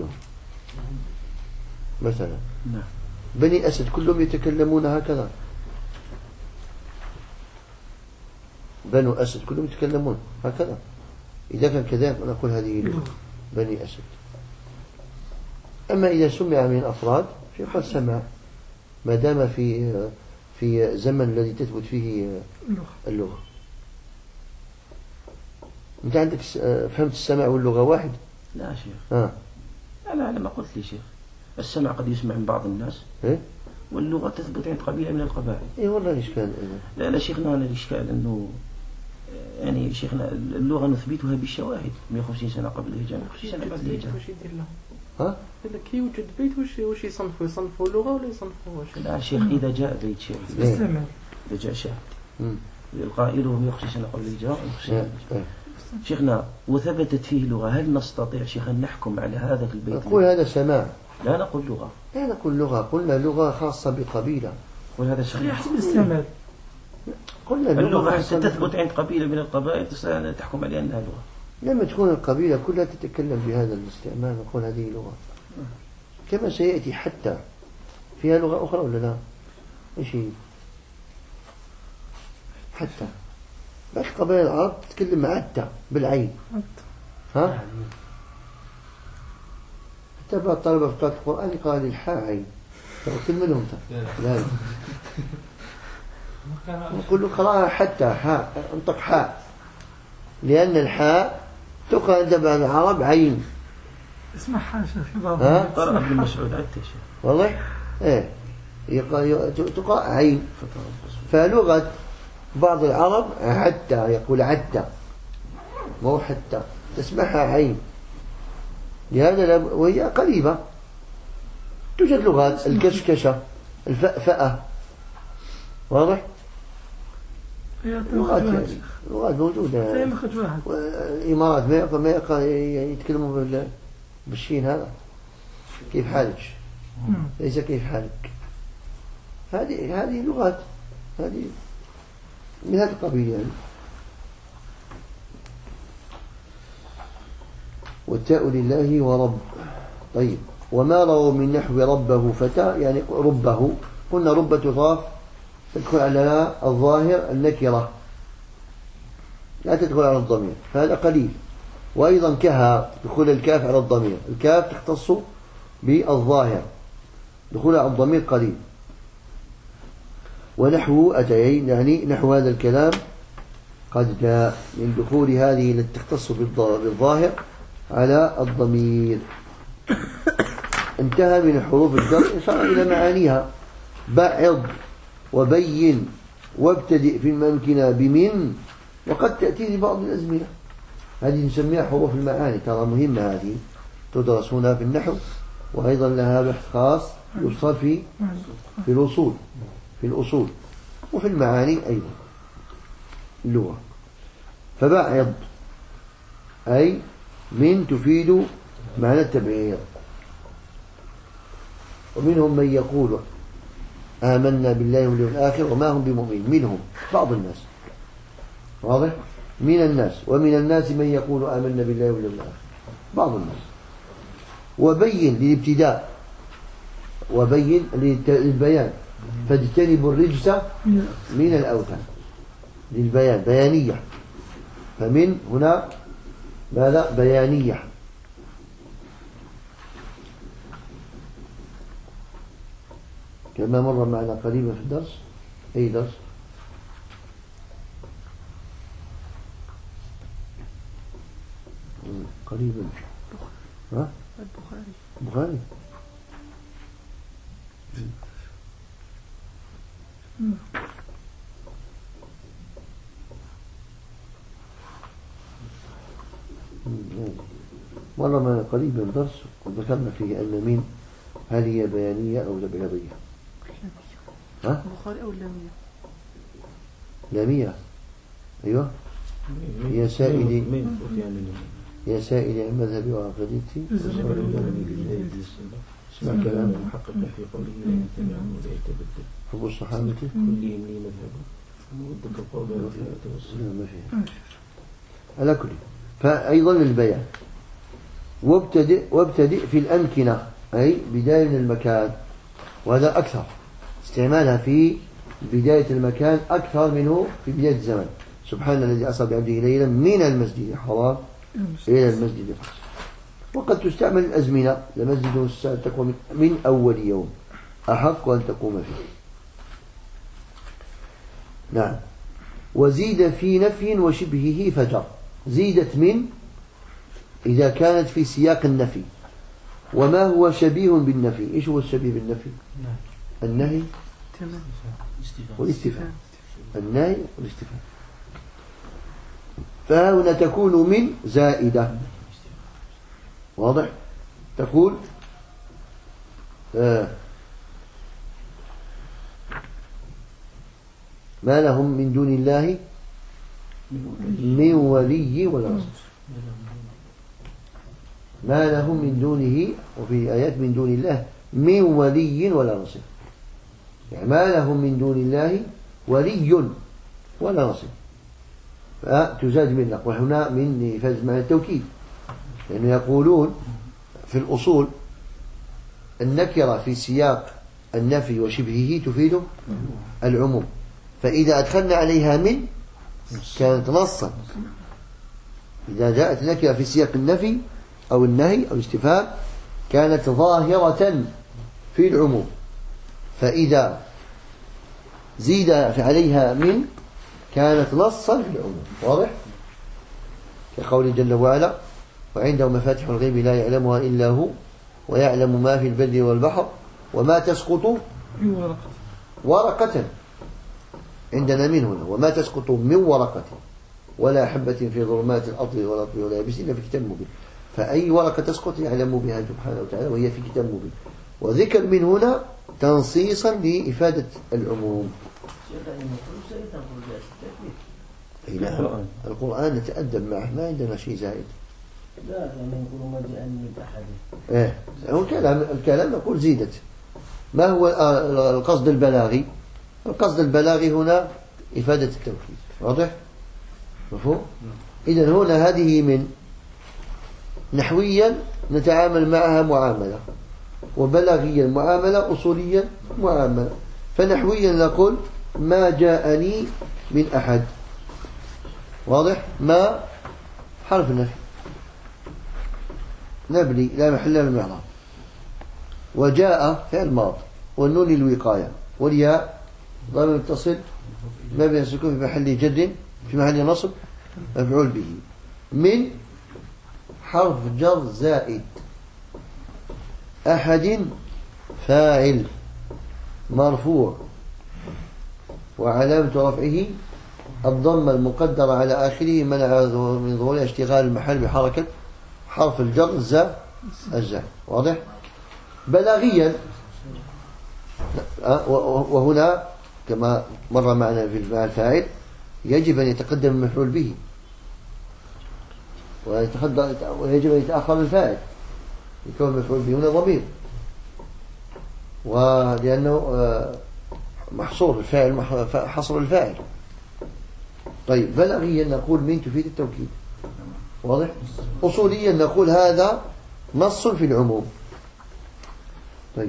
مثلا. نعم. بني أسد كلهم يتكلمون هكذا، بنو أسد كلهم يتكلمون هكذا. إذا كان كذلك نقول هذه لغة بني أسد. أما إذا سمع من أفراد فقد سمع، ما دام في زمن الذي تثبت فيه اللغة. أنت عندك فهمت السمع واللغة واحد؟ لا شيخ. أنا ما قلت لي شيخ، السمع قد يسمع من بعض الناس واللغة تثبت عند قبيلة من القبائل. إيه والله الإشكال. لا شيخنا، أنا الإشكال أنه يعني شيخنا اللغة نثبتها بالشواهد. 150 سنة قبل الهجرة، 150 سنة بعد الهجرة. واش يدير له؟ كي يوجد بيت واش يصنفوا لغة ولا يصنفوا واش؟ لا شيخ، إذا جاء بيت شعري، إذا جاء شاهد القائل 150 سنة قبل الهجرة، شيخنا وثبتت فيه لغة، هل نستطيع شيخا نحكم على هذا البيت؟ نقول هذا سماع، لا نقول لغة. لا نقول لغة، قلنا لغة خاصة بقبيلة. وهذا شيخ استعمال. قلنا اللغة حتى تثبت عند قبيلة من القبائل تحكم عليها أنها لغة. لما تكون القبيلة كلها تتكلم بهذا الاستعمال نقول هذه لغة، كما سيأتي حتى فيها لغة أخرى ولا لا؟ إيش هي؟ حتى بعض قبائل العرب تتكلم حتى بالعين، ها؟ حتى بعض الطلبة في قراءة القرآن قال الحاء عين، قلت منهم لا نقول له قراءة حتى حاء، انطق حاء، لأن الحاء تقرأ عند بعض العرب عين. اسمع حاشا في بعض قرأ ابن مسعود عدت يا شيخ والله ايه تقرأ عين. فلغة بعض العرب حتى يقول حتى، مو حتى تسمعها عين، لهذا وهي قريبة. توجد لغات الكشكشة، الفأفأة، واضح؟ لغات موجودة. الإمارات ما يتكلموا بالشين هذا. كيف حالك؟ ليس كيف حالك. هذه لغات، هذه من هذا القبيل يعني. والتاء لله ورب. طيب، وما رووا من نحو ربه فتى، يعني ربه، قلنا رب تضاف تدخل على الظاهر النكرة، لا تدخل على الضمير، فهذا قليل. وأيضا كها دخول الكاف على الضمير، الكاف تختص بالظاهر، دخول على الضمير قليل. ونحو أتيين، يعني نحو هذا الكلام قد جاء من دخول هذه التي تختص بالظاهر على الضمير. انتهى من حروف الجر، صار إلى معانيها. بعض وبين وابتدئ في الممكنة بمن، وقد تأتي لبعض الأزمنة. هذه نسميها حروف المعاني، ترى مهمة، هذه تدرس هنا في النحو، وأيضا لها بحث خاص يفصل في الأصول، في الأصول وفي المعاني أيضا اللغة. فبعض أي من تفيد معنى التبعير. ومنهم من يقول آمنا بالله واليوم الآخر وما هم بمؤمنين، منهم بعض الناس، واضح؟ من الناس، ومن الناس من يقول آمنا بالله واليوم الآخر، بعض الناس. وبين للابتداء، وبين للبيان، فاجتنبوا الرجس من الأوثان، للبيان، بيانية. فمن هنا ماذا؟ بيانية. كما مر معنا قريبا في الدرس. أي درس؟ قريبا. ها؟ البخاري. مر معنا قريبا درس وذكرنا فيه أن من هل هي بيانية أو تبعيضية؟ ها؟ البخاري أو اللامية؟ لامية، أيوة. يا سائلي عن مذهبي وعقيدتي، اسمع كلام المحقق في قوله لا يتبعون ولا يتبدل حب الصحابة كلهم لي مذهب ومودك القول والفئة ما فيها على كل. فأيضا البيان. وابتدئ في الأمكنة، أي بداية من المكان، وهذا أكثر استعمالها في بداية المكان أكثر منه في بداية الزمن. سبحان الذي أسرى بعبده ليلا من المسجد الحرام إلى المسجد الأقصى. وقد تستعمل الأزمنة، لمسجد تقوم من أول يوم أحق أن تقوم فيه. نعم. وزيد في نفي وشبهه فجر. زيدت من إذا كانت في سياق النفي. وما هو شبيه بالنفي؟ إيش هو الشبيه بالنفي؟ النهي والاستفهام. النهي والاستفهام. فهنا تكون من زائدة، واضح؟ تقول ما لهم من دون الله من ولي ولا نصير. ما لهم من دونه، وفي آيات من دون الله من ولي ولا نصير، يعني ما لهم من دون الله ولي ولا نصير. فتزاد من نقل، وهنا من يفز معنى التوكيد، لأنه يقولون في الأصول النكرة في سياق النفي وشبهه تفيد العموم، فإذا أدخلنا عليها من كانت نصا، إذا جاءت نكرة في سياق النفي أو النهي أو الاستفهام كانت ظاهرة في العموم، فإذا زيد عليها من كانت نصا في العموم. واضح؟ كقوله جل وعلا: وعنده مفاتيح الغيب لا يعلمها إلا هو ويعلم ما في البر والبحر وما تسقط ورقة عندنا من هنا، وما تسقط من ورقة ولا حبة في ظلمات الأرض ولا يابس إلا في كتاب مبين. فأي ورقة تسقط يعلم بها سبحانه وتعالى وهي في كتاب مبين. وذكر من هنا تنصيصا لإفادة العموم. القرآن نتأدب معه، ما عندنا شيء زائد. لا يعني يقولوا ما جاءني بأحد. هو الكلام نقول زيدت. ما هو القصد البلاغي؟ القصد البلاغي هنا إفادة التوكيد. واضح؟ مفهوم؟ إذن هنا هذه من نحويا نتعامل معها معاملة، وبلاغيا معاملة، أصوليا معاملة. فنحويا نقول ما جاءني من أحد. واضح؟ ما حرف النفي نبلي لا محل له من الإعراب، وجاء فعل ماض، والنون الوقاية، والياء ضمير متصل مبني على السكون في محل جر في محل نصب مفعول به. من حرف جر زائد، أحد فاعل مرفوع وعلامة رفعه الضمة المقدرة على آخره منع من ظهور اشتغال المحل بحركة حرف الجر الزاء. واضح؟ بلاغيا وهنا كما مر معنا في الفاعل يجب أن يتقدم المفعول به ويجب أن يتأخر الفاعل، يكون المفعول به هنا ضمير، ولأنه محصور الفاعل حصر الفاعل. طيب بلاغيا نقول من تفيد التوكيد. واضح؟ أصوليا نقول هذا نص في العموم. طيب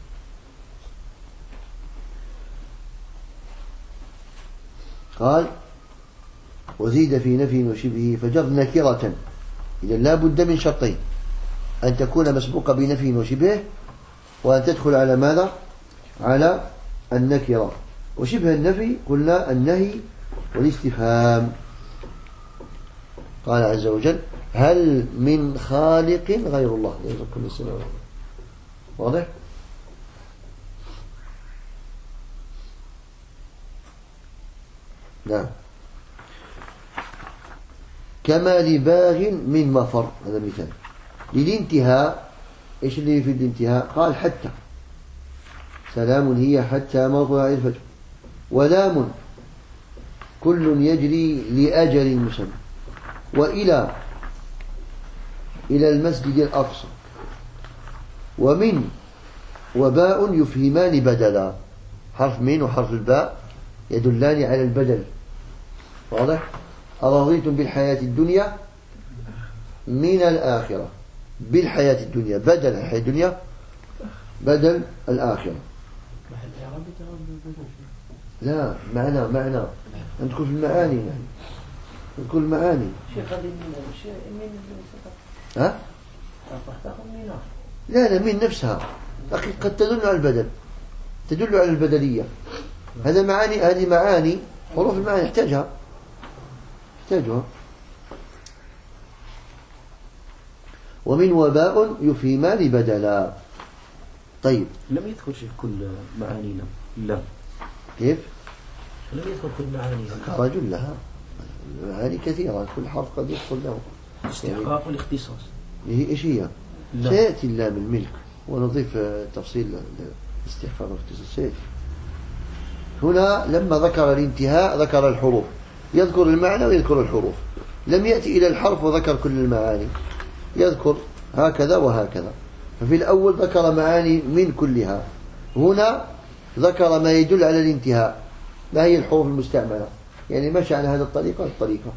قال وزيد في نفي وشبهه فجر نكرة. إذا لا بد من شرطين: أن تكون مسبوقة بنفي وشبهه، وأن تدخل على ماذا؟ على النكرة. وشبه النفي قلنا النهي والاستفهام. قال عز وجل: هل من خالق غير الله يرزقكم السماوات. واضح؟ نعم. كما لباغ من مفر، هذا مثال. للانتهاء، ايش اللي في الانتهاء؟ قال حتى، سلام هي حتى مطلع الفجر. ولام كل يجري لأجل مسمى. وإلى المسجد الأقصى. ومن وباء يفهمان بدلا. حرف من وحرف الباء يدلان على البدل. واضح؟ أرضيتم بالحياة الدنيا من الآخرة. بالحياة الدنيا بدل الحياة الدنيا بدل الآخرة. لا معنى ندخل في المعاني يعني. ندخل المعاني. ها؟ لا من نفسها أخي قد تدل على البدل، تدل على البدلية. هذا معاني، هذه معاني حروف المعاني يحتاجها. ومن وباء يفهمان بدلا. طيب لم يذكر شيء كل معاني لا. كيف؟ لم يذكر كل معاني. رجل لها معاني كثيرة، كل حرف قد يدخل له. استحقاق والاختصاص. ايش هي؟ سيأتي اللام الملك ونضيف تفصيل الاستحقاق والاختصاص سيأتي. هنا لما ذكر الانتهاء ذكر الحروف، يذكر المعنى ويذكر الحروف. لم يأتي إلى الحرف وذكر كل المعاني، يذكر هكذا وهكذا. ففي الأول ذكر معاني من كلها، هنا ذكر ما يدل على الانتهاء، ما هي الحروف المستعملة، يعني مشى على هذه الطريقة.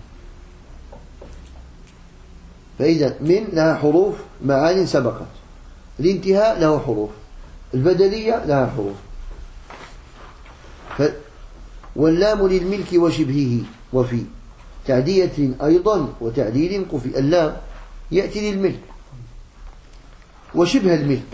فإذا من لها حروف معاني سبقت، الانتهاء له حروف، البدلية لها حروف. واللام للملك وشبهه وفي. تعدية أيضا وتعديل قفي. اللام يأتي للملك وشبه الملك،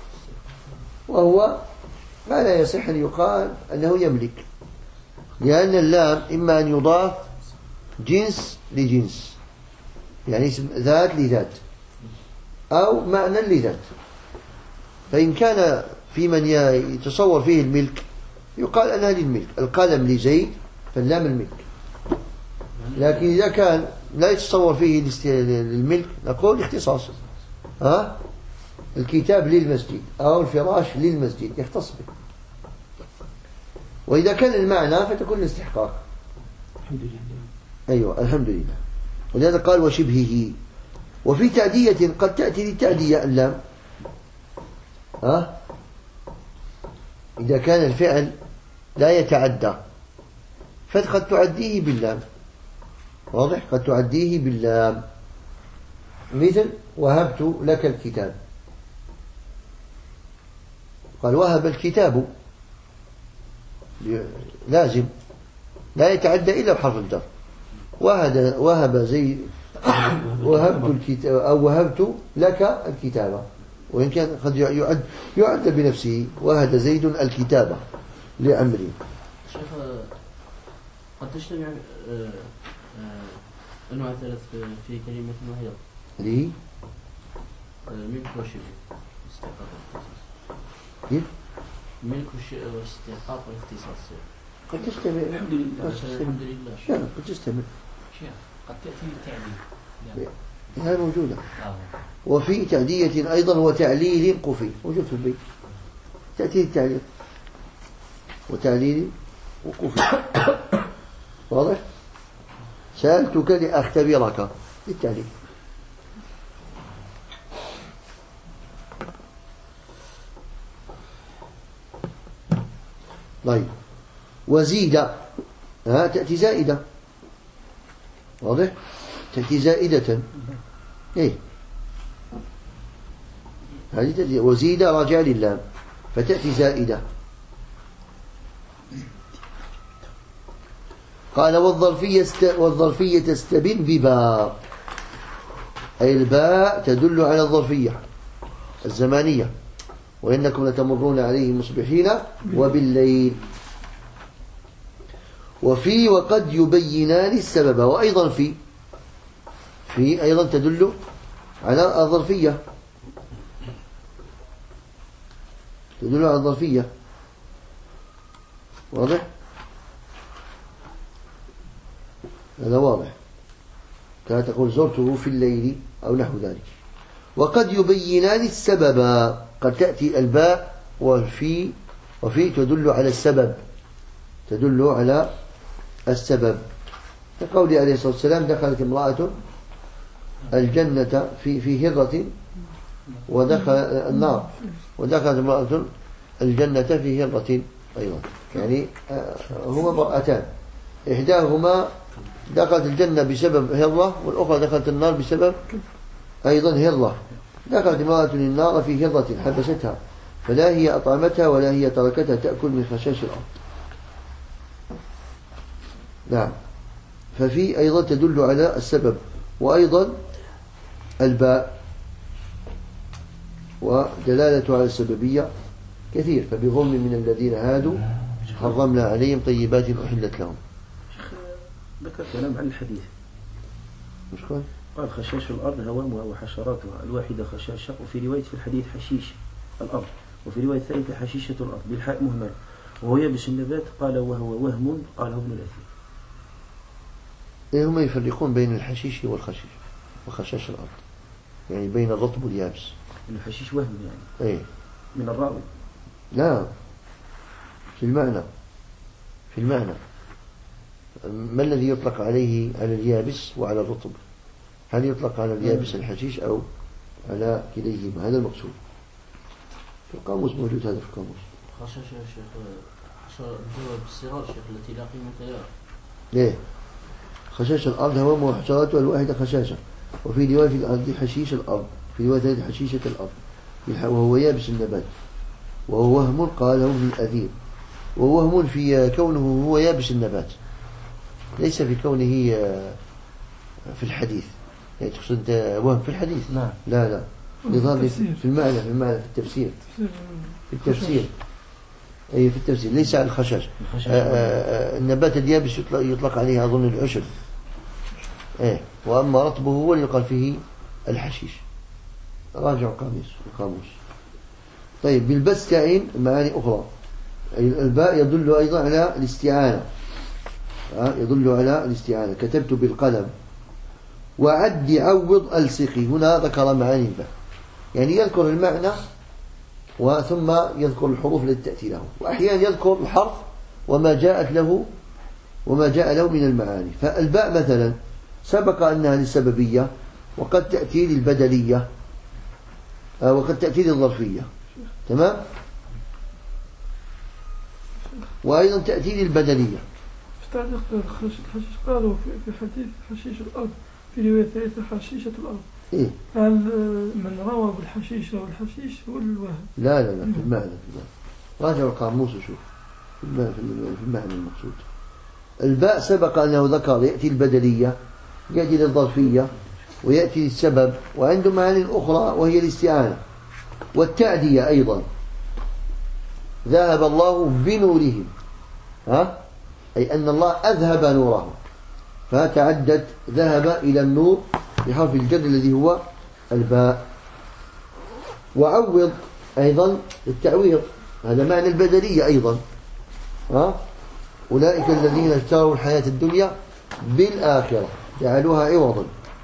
وهو ما لا يصح أن يقال أنه يملك، لأن اللام إما أن يضاف جنس لجنس، يعني اسم ذات لذات أو معنى لذات. فإن كان في من يتصور فيه الملك يقال أنها للملك، القلم لزيد فاللام الملك. لكن إذا كان لا يتصور فيه الملك نقول اختصاص، الكتاب للمسجد أو الفراش للمسجد يختص به. وإذا كان المعنى فتكون الاستحقاق. الحمد لله. أيوة الحمد لله. ولهذا قال وشبهه. وفي تعدية قد تأتي للتعدية اللام، إذا كان الفعل لا يتعدى فقد تعديه باللام، واضح؟ قد تعديه باللام، مثل وهبت لك الكتاب، قال وهب الكتاب لازم لا يتعدى إلا بحرف الجر. وهب زي وهبت الكتاب أو وهبت لك الكتابة، وإن كان قد يعد بنفسه وهد زيد الكتابة لعمري. شيخ قد تجتمع أنواع ثلاث في كلمة واحدة ليه؟ ملك وشبه استحقاق واختصاص. كيف؟ ملك واستحقاق واختصاص. قد تجتمع. الحمد لله. الحمد لله. لا قد تجتمع. قد تأتي التعديل هي موجودة. وفي تعدية أيضا وتعليل قفي، موجود في البيت. تأتي التعليل وتعليل وقفي. واضح؟ سألتك لأختبرك بالتعليل. طيب وزيد تأتي زائدة، واضح؟ تأتي زائدة، إيه هذه تأتي. وزيد راجع للام فتأتي زائدة. قال والظرفية تستبن بباء، أي الباء تدل على الظرفية الزمانية، وإنكم لتمرون عليهم مصبحين وبالليل. وفي وقد يبينان السبب. وأيضا في أيضا تدل على الظرفية، تدل على الظرفية، واضح؟ هذا واضح، كما تقول زرته في الليل أو نحو ذلك. وقد يبينان السبب، قد تأتي الباء وفي تدل على السبب، تدل على السبب، كقول عليه الصلاة والسلام دخلت امرأة الجنة في هرة ودخل النار، ودخلت امرأة الجنة في هرة أيضا، يعني هما امرأتان، إحداهما دخلت الجنة بسبب هرة، والأخرى دخلت النار بسبب أيضا هرة. دخلت امرأة النار في هرة حبستها، فلا هي أطعمتها ولا هي تركتها تأكل من خشاش الأرض. نعم. ففي أيضا تدل على السبب. وأيضا الباء ودلالة على السببية كثير. فبظلم من الذين هادوا حرمنا عليهم طيبات أحلت لهم. ذكر كلام عن الحديث، مش قال خشاش الأرض هوامها وحشراتها، الواحدة خشاشة، وفي رواية في الحديث حشيش الأرض، وفي رواية ثالثة حشيشة الأرض بالحاء مهمل، وهو يبس النبات، قال وهو وهم، قاله ابن الأثير. هم يفرقون بين الحشيش والخشيش وخشاش الأرض، يعني بين الرطب واليابس. الحشيش وهم يعني ايه من الراوي؟ لا، في المعنى ما الذي يطلق عليه على اليابس وعلى الرطب؟ هل يطلق على اليابس الحشيش أو على كليهما؟ هذا المقصود. في القاموس موجود هذا في القاموس. خشاش يا شيخ الجواب بالصغار شيخ التي لا قيمة لها. ليه؟ خشاش الأرض هوام وحشراته الواحدة خشاشة، وفي رواية في الأرض حشيش الأرض، في رواية حشيشة الأرض، وهو يابس النبات، وهو وهم قاله ابن الأثير، ووهم في كونه هو يابس النبات، ليس في كونه في الحديث، يعني تقصد وهم في الحديث؟ نعم. لا يظهر في المعنى في التفسير أي في التفسير ليس على الخشاش. النبات اليابس يطلق عليه أظن العشب، وأما رطبه هو اللي يقال فيه الحشيش. راجع القاموس. طيب بالبستعين معاني أخرى. الباء يدل أيضا على الاستعانة، كتبت بالقلم. وعد عوض ألصقي، هنا ذكر معاني الباء، يعني يذكر المعنى وثم يذكر الحروف التي تأتي له، وأحيانا يذكر الحرف وما جاء له من المعاني. فالباء مثلا سبق أنها للسببية، وقد تأتي للبدلية، وقد تأتي للظرفية، تمام، وأيضا تأتي للبدلية. في تعليق الحشيش قالوا في حديث حشيش الأرض، في رواية ثالثة حشيشة الأرض. هل من روى بالحشيشة والحشيش هو الوهم؟ لا في المعنى. راجع القاموس وشوف في المعنى المقصود. الباء سبق أنه ذكر يأتي البدلية، يأتي للظرفية، ويأتي للسبب، وعنده معاني أخرى وهي الاستعانة والتعدية أيضا. ذهب الله بنورهم، أي أن الله أذهب نورهم، فتعدت ذهب إلى النور بحرف الجر الذي هو الباء. وعوض أيضا التعويض، هذا معنى البدلية أيضا. أولئك الذين اشتروا الحياة الدنيا بالآخرة جعلوها عوضا.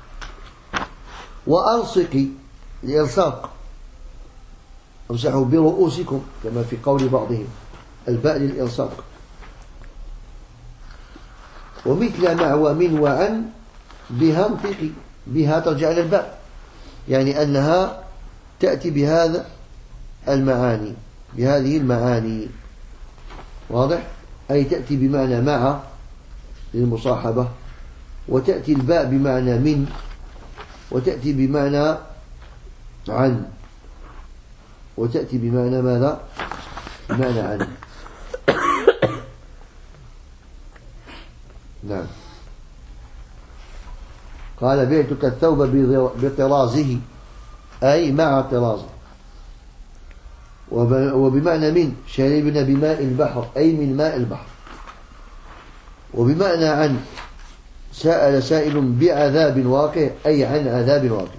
وألصقي الإلصاق، امسحوا برؤوسكم كما في قول بعضهم، الباء للإلصاق. ومثل مع ومن وعن بها انطقي، بها ترجع إلى الباء، يعني أنها تأتي بهذه المعاني، واضح؟ أي تأتي بمعنى مع للمصاحبة، وتأتي الباء بمعنى من، وتأتي بمعنى عن، وتأتي بمعنى ماذا؟ بمعنى عن. نعم. قال بعتك الثوب بطرازه، أي مع طرازه. وبمعنى من شربنا بماء البحر، أي من ماء البحر. وبمعنى عن سأل سائل بعذاب واقع، أي عن عذاب واقع.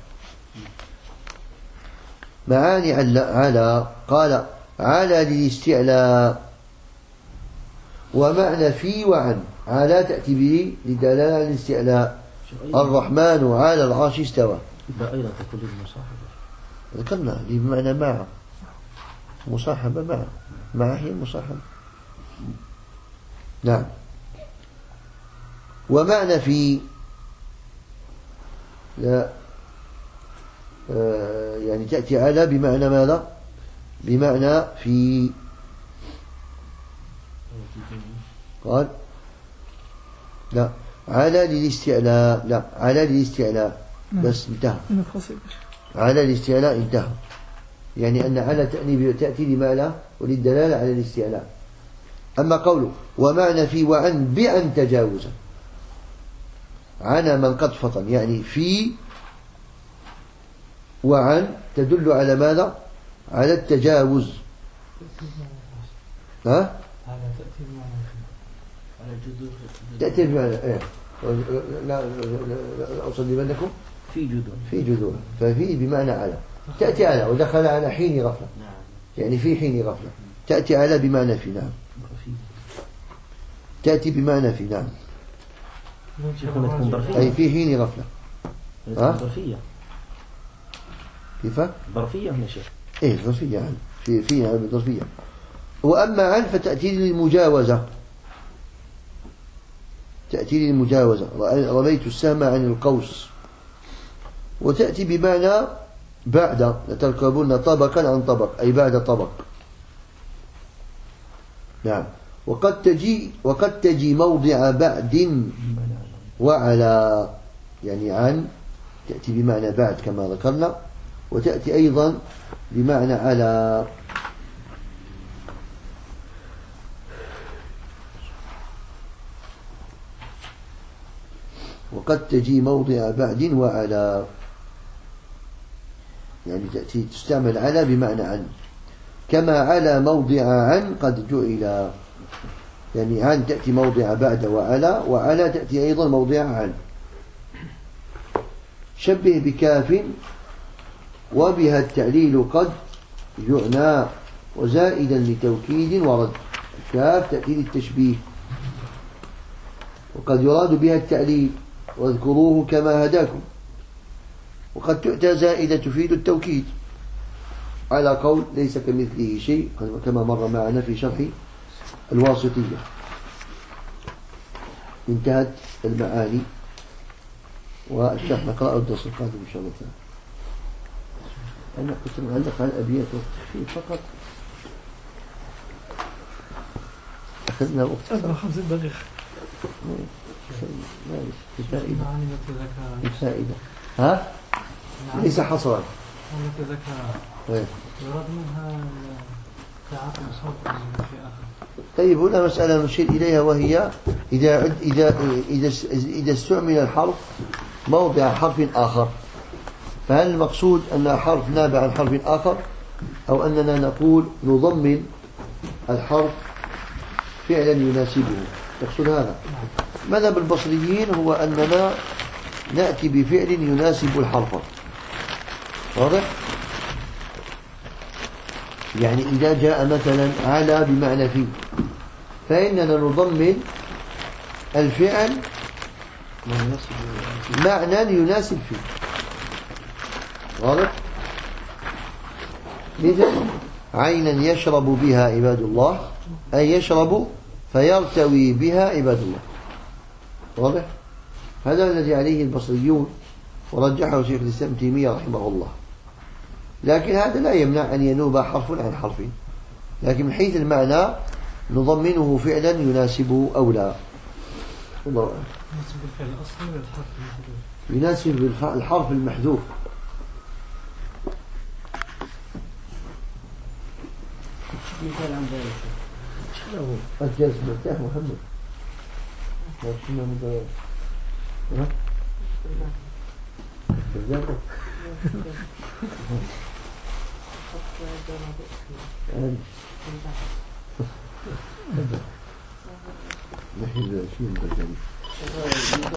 معاني على قال على للاستعلاء، ومعنى في وعن. على تأتي به لدلالة على الاستعلاء، الرحمن على العرش استوى. أيضا تكون للمصاحبة، ذكرنا بمعنى مع، مصاحبة مع هي المصاحبة. نعم. ومعنى في لا يعني تأتي على بمعنى ماذا؟ بمعنى في. قال لا على للاستعلاء، لا على للاستعلاء بس انتهى. على الاستعلاء انتهى، يعني أن على تأتي لماذا؟ وللدلالة على الاستعلاء. أما قوله ومعنى في وعن بأن تجاوزا، عنا من قد فطن، يعني في وعن تدل على ماذا؟ على التجاوز. تأتي بمعنى لا أصلي لكم في جذور، ففي بمعنى على، تأتي على، ودخل على حين غفلة، يعني في حين غفلة، تأتي على بمعنى في. نعم، تأتي بمعنى في. نعم، أي في حين غفلة. ظرفية كيف؟ ظرفية هنا شيخ. ظرفية عن في ظرفية. وأما عن فتأتي للمجاوزة، تأتي للمجاوزة، رميت السهم عن القوس. وتأتي بمعنى بعد، لتركبون طبقا عن طبق، أي بعد طبق. نعم. وقد تجي موضع بعد وعلى، يعني عن تأتي بمعنى بعد كما ذكرنا، وتأتي أيضا بمعنى على. وقد تجي موضع بعد وعلى، يعني تأتي تستعمل على بمعنى عن، كما على موضع عن قد جعل، يعني عن تأتي موضع بعد وعلى، وعلى تأتي أيضا موضع عن. شبه بكاف وبها التعليل قد يعنى وزائدا لتوكيد ورد. كاف تأتي للتشبيه وقد يراد بها التعليل، واذكروه كما هداكم. وقد تؤتى زائدة تفيد التوكيد على قول ليس كمثله شيء كما مر معنا في شرح الواسطية. انتهت المعاني والشرح نقرأ الدرس القادم إن شاء الله تعالى. أنا كنت معلق على الأبيات والتخفيف فقط، أخذنا وقت 50 دقيقة. فائدة ها؟ ليس حصرا. التي ذكرها يراد منها تعاقب صوت في آخر. طيب هنا مسألة نشير إليها، وهي إذا استعمل الحرف موضع حرف آخر، فهل المقصود أن حرف نابع عن حرف آخر، أو أننا نقول نضمن الحرف فعلا يناسبه؟ تقصد هذا؟ مذهب البصريين هو أننا نأتي بفعل يناسب الحرف. واضح؟ يعني إذا جاء مثلا على بمعنى في، فإننا نضمن الفعل معنى يناسب فيه. واضح؟ مثل عينا يشرب بها عباد الله، أي يشرب فيرتوي بها عباد الله. واضح؟ هذا الذي عليه البصريون ورجحه شيخ الإسلام تيمية رحمه الله. لكن هذا لا يمنع أن ينوب حرف عن حرف، لكن من حيث المعنى نضمنه فعلا يناسبه أو لا. الله أعلم. يناسب الفعل الأصلي ولا الحرف المحذوف؟ يناسب الحرف المحذوف. مثال عن ذلك الجزم مرتاح محمد. شنو من نحن شو